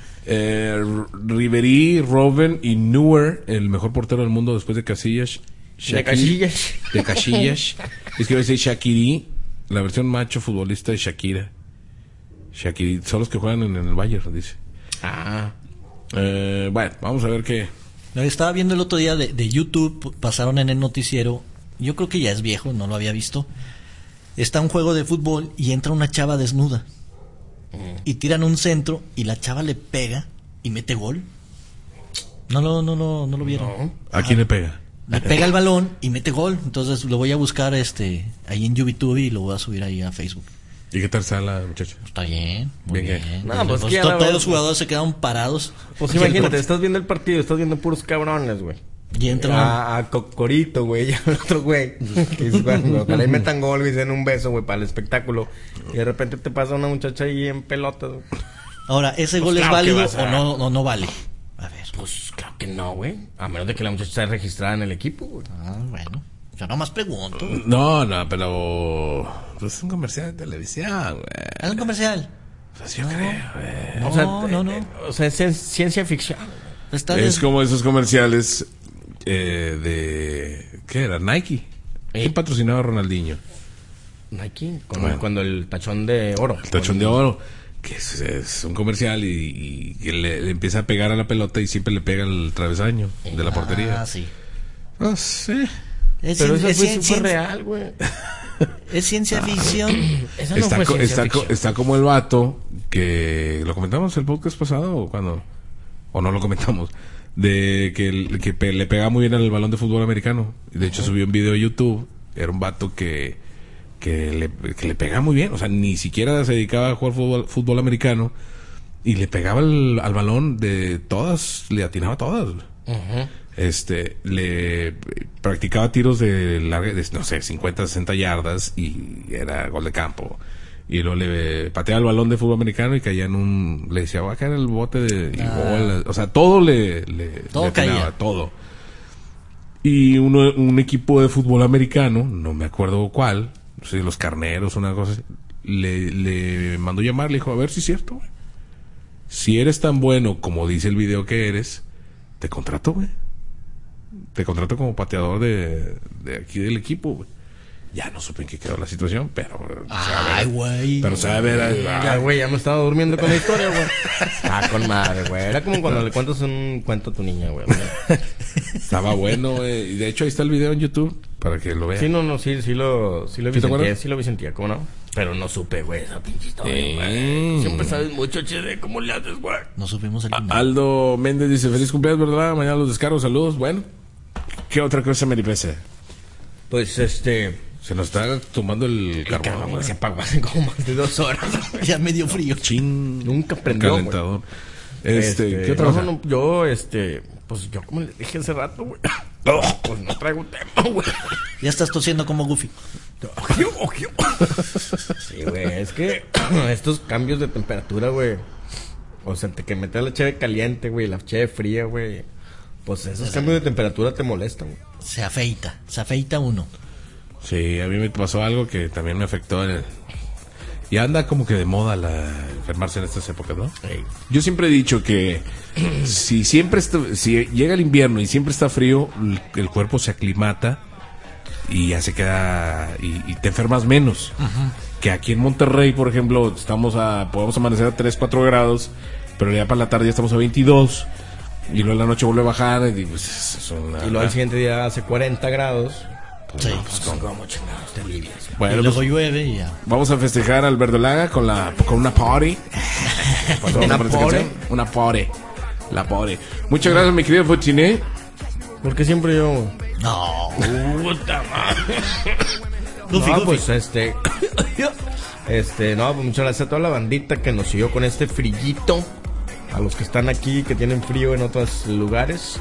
Ribery, Robben y Neuer, el mejor portero del mundo después de Casillas.
De Casillas.
De Casillas. Es que iba a decir Shaqiri, la versión macho futbolista de Shakira. Shaqiri, son los que juegan en el Bayern, dice.
Ah.
Bueno, vamos a ver qué.
Estaba viendo el otro día de YouTube, pasaron en el noticiero, yo creo que ya es viejo, no lo había visto. Está un juego de fútbol y entra una chava desnuda. Y tiran un centro y la chava le pega y mete gol. No lo vieron.
No.
¿A quién le pega?
Le pega el balón y mete gol. Entonces lo voy a buscar ahí en YouTube y lo voy a subir ahí a Facebook.
¿Y qué tal está la muchacha?
Está bien, muy
Bien,
bien.
No, pues que ya
todos
la ves,
los jugadores se quedaron parados.
Pues
Y el
imagínate,
cor-
estás viendo el partido, estás viendo puros cabrones, güey.
Y entra
A Cocorito, güey, y al otro güey. Que es cuando ojalá y metan gol, güey, y den un beso, güey, para el espectáculo. Y de repente te pasa una muchacha ahí en pelotas, güey.
Ahora, ¿ese
Pues
gol
claro
es
que
válido
vas a-
o no vale? A ver.
Pues claro que no, güey. A menos de que la muchacha esté registrada en el equipo, güey.
Ah, bueno. Yo nomás pregunto.
No, pero pues es un comercial de televisión, güey.
¿Es un comercial?
Pues yo creo, güey.
No,
O sea,
no.
O sea, es ciencia ficción.
Está
Es como esos comerciales de... ¿Qué era? Nike. ¿Quién patrocinaba a Ronaldinho?
Nike,
Bueno.
cuando el tachón de oro.
El tachón de oro. Que es un comercial y que le empieza a pegar a la pelota y siempre le pega el travesaño de la portería.
Ah, sí.
Pues, sí.
Es,
Pero
cien-
eso
es
fue
cien-
súper
cien-
real, güey.
es ciencia ficción.
Eso no fue ciencia ficción.
Está como el vato que... ¿Lo comentamos el podcast pasado o cuando? ¿O no lo comentamos? De que le pegaba muy bien al balón de fútbol americano. Y de hecho subió un video a YouTube. Era un vato que que le pegaba muy bien. O sea, ni siquiera se dedicaba a jugar fútbol americano. Y le pegaba al balón de todas, le atinaba todas. Le practicaba tiros de larga, no sé, 50, 60 yardas y era gol de campo. Y luego le pateaba el balón de fútbol americano y caía le decía, va a caer el bote de gol. O sea, todo
todo
le
caía.
todo. Y un equipo de fútbol americano, no me acuerdo cuál, no sé, los Carneros, una cosa así, le mandó llamar, le dijo, a ver si es cierto, güey. Si eres tan bueno como dice el video que eres, te contrato, güey. Te contrato como pateador de aquí del equipo, güey. Ya no supe en qué quedó la situación, pero...
Ay, güey.
Pero sabe,
Ya, güey, ya me estaba durmiendo con la historia, güey. Con madre, güey. Era como cuando le cuentas un cuento a tu niña, güey.
Estaba bueno, güey. Y de hecho ahí está el video en YouTube para que lo vean.
Sí, sí lo
¿Sí te
Vicentía,
acuerdas?
sí lo Vicentía, ¿cómo no? Pero no supe, güey, esa pinche historia, güey. Siempre sabes mucho, HD, ¿cómo le haces, güey?
No supimos el final.
Aldo Méndez dice, feliz cumpleaños, ¿verdad? Mañana los descargo, saludos. Bueno, ¿qué otra cosa me pese?
Pues,
Se nos está tomando el carbón, güey.
se apagó hace como más de 2 horas.
Ya me dio frío.
Nunca prendió, güey.
Calentador. ¿Qué otra cosa?
Yo, pues yo como le dije hace rato, güey. Pues no traigo tema, güey.
Ya estás tosiendo como Goofy.
Sí, güey, es que estos cambios de temperatura, güey. O sea, que meter la cheve caliente, güey, la cheve fría, güey. Pues esos cambios de temperatura te molestan, güey.
Se afeita uno.
Sí, a mí me pasó algo que también me afectó. Y anda como que de moda enfermarse en estas épocas, ¿no?
Hey.
Yo siempre he dicho que si llega el invierno y siempre está frío, el cuerpo se aclimata y ya se queda y te enfermas menos. Que aquí en Monterrey, por ejemplo, podemos amanecer a 3, 4 grados, pero ya para la tarde ya estamos a 22 y luego en la noche vuelve a bajar y pues
y luego al siguiente día hace 40 grados.
Sí.
Pues como chingados te alivias.
Bueno,
y luego
pues,
llueve y ya.
vamos a festejar al Verdolaga con una party. Una party. La party. Muchas gracias, mi querido Fuchiné.
Porque siempre yo, güey.
No.
Puta madre.
Goofy,
No,
Goofy.
pues no, pues muchas gracias a toda la bandita que nos siguió con este frillito. A los que están aquí, que tienen frío en otros lugares.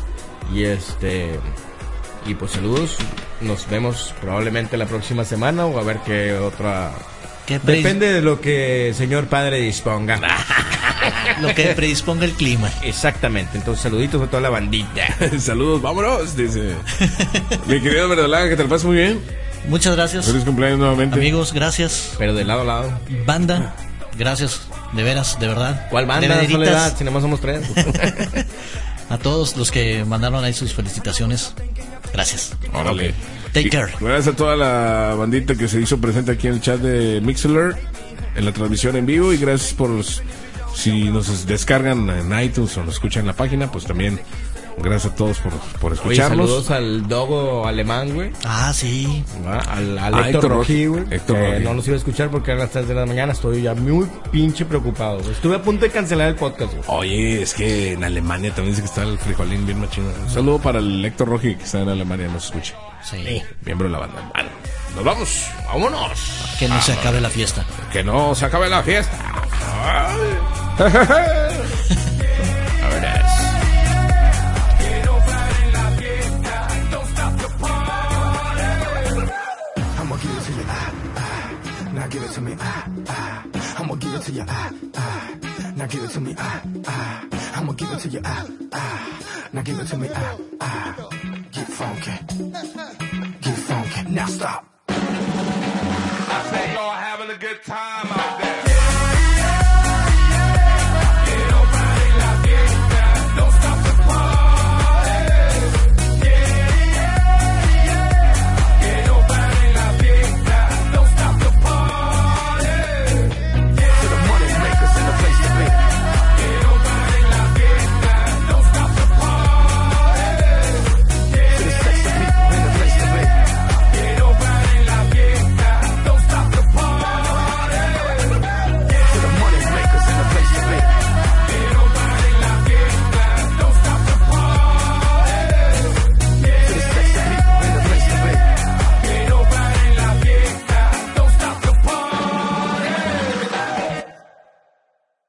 Y pues saludos. Nos vemos probablemente la próxima semana o a ver qué otra. Depende de lo que el señor padre disponga.
Lo que predisponga el clima.
Exactamente. Entonces saluditos a toda la bandita.
Saludos, vámonos, dice. Mi querido Verdolaga, que te lo pases muy bien.
Muchas gracias.
Feliz cumpleaños nuevamente.
Amigos, gracias.
Pero de lado a lado.
Banda, gracias. De veras, de verdad.
¿Cuál banda?
De vederitas.
Soledad, si nomás somos 3.
A todos los que mandaron ahí sus felicitaciones. Gracias.
Órale.
Take care.
Gracias a toda la bandita que se hizo presente aquí en el chat de Mixler, en la transmisión en vivo, y gracias si nos descargan en iTunes o nos escuchan en la página, pues también gracias a todos por escucharnos.
Oye, saludos al dogo alemán, güey.
Ah, sí.
Al Héctor Rojí, güey. No nos iba a escuchar porque eran las 3 de la mañana. Estoy ya muy pinche preocupado, güey. Estuve a punto de cancelar el podcast, güey.
Oye, es que en Alemania también dice que está el frijolín bien machino. Un saludo para el Héctor Rojí, que está en Alemania, nos escucha.
Sí.
Miembro de la banda. Bueno, nos vamos. Vámonos.
Que no se acabe la fiesta.
Que no se acabe la fiesta. A ver,
Now give it to me, I'ma give it to you, now give it to me, I'ma give it to you, now give it to me, get funky, now stop.
I say y'all having a good time.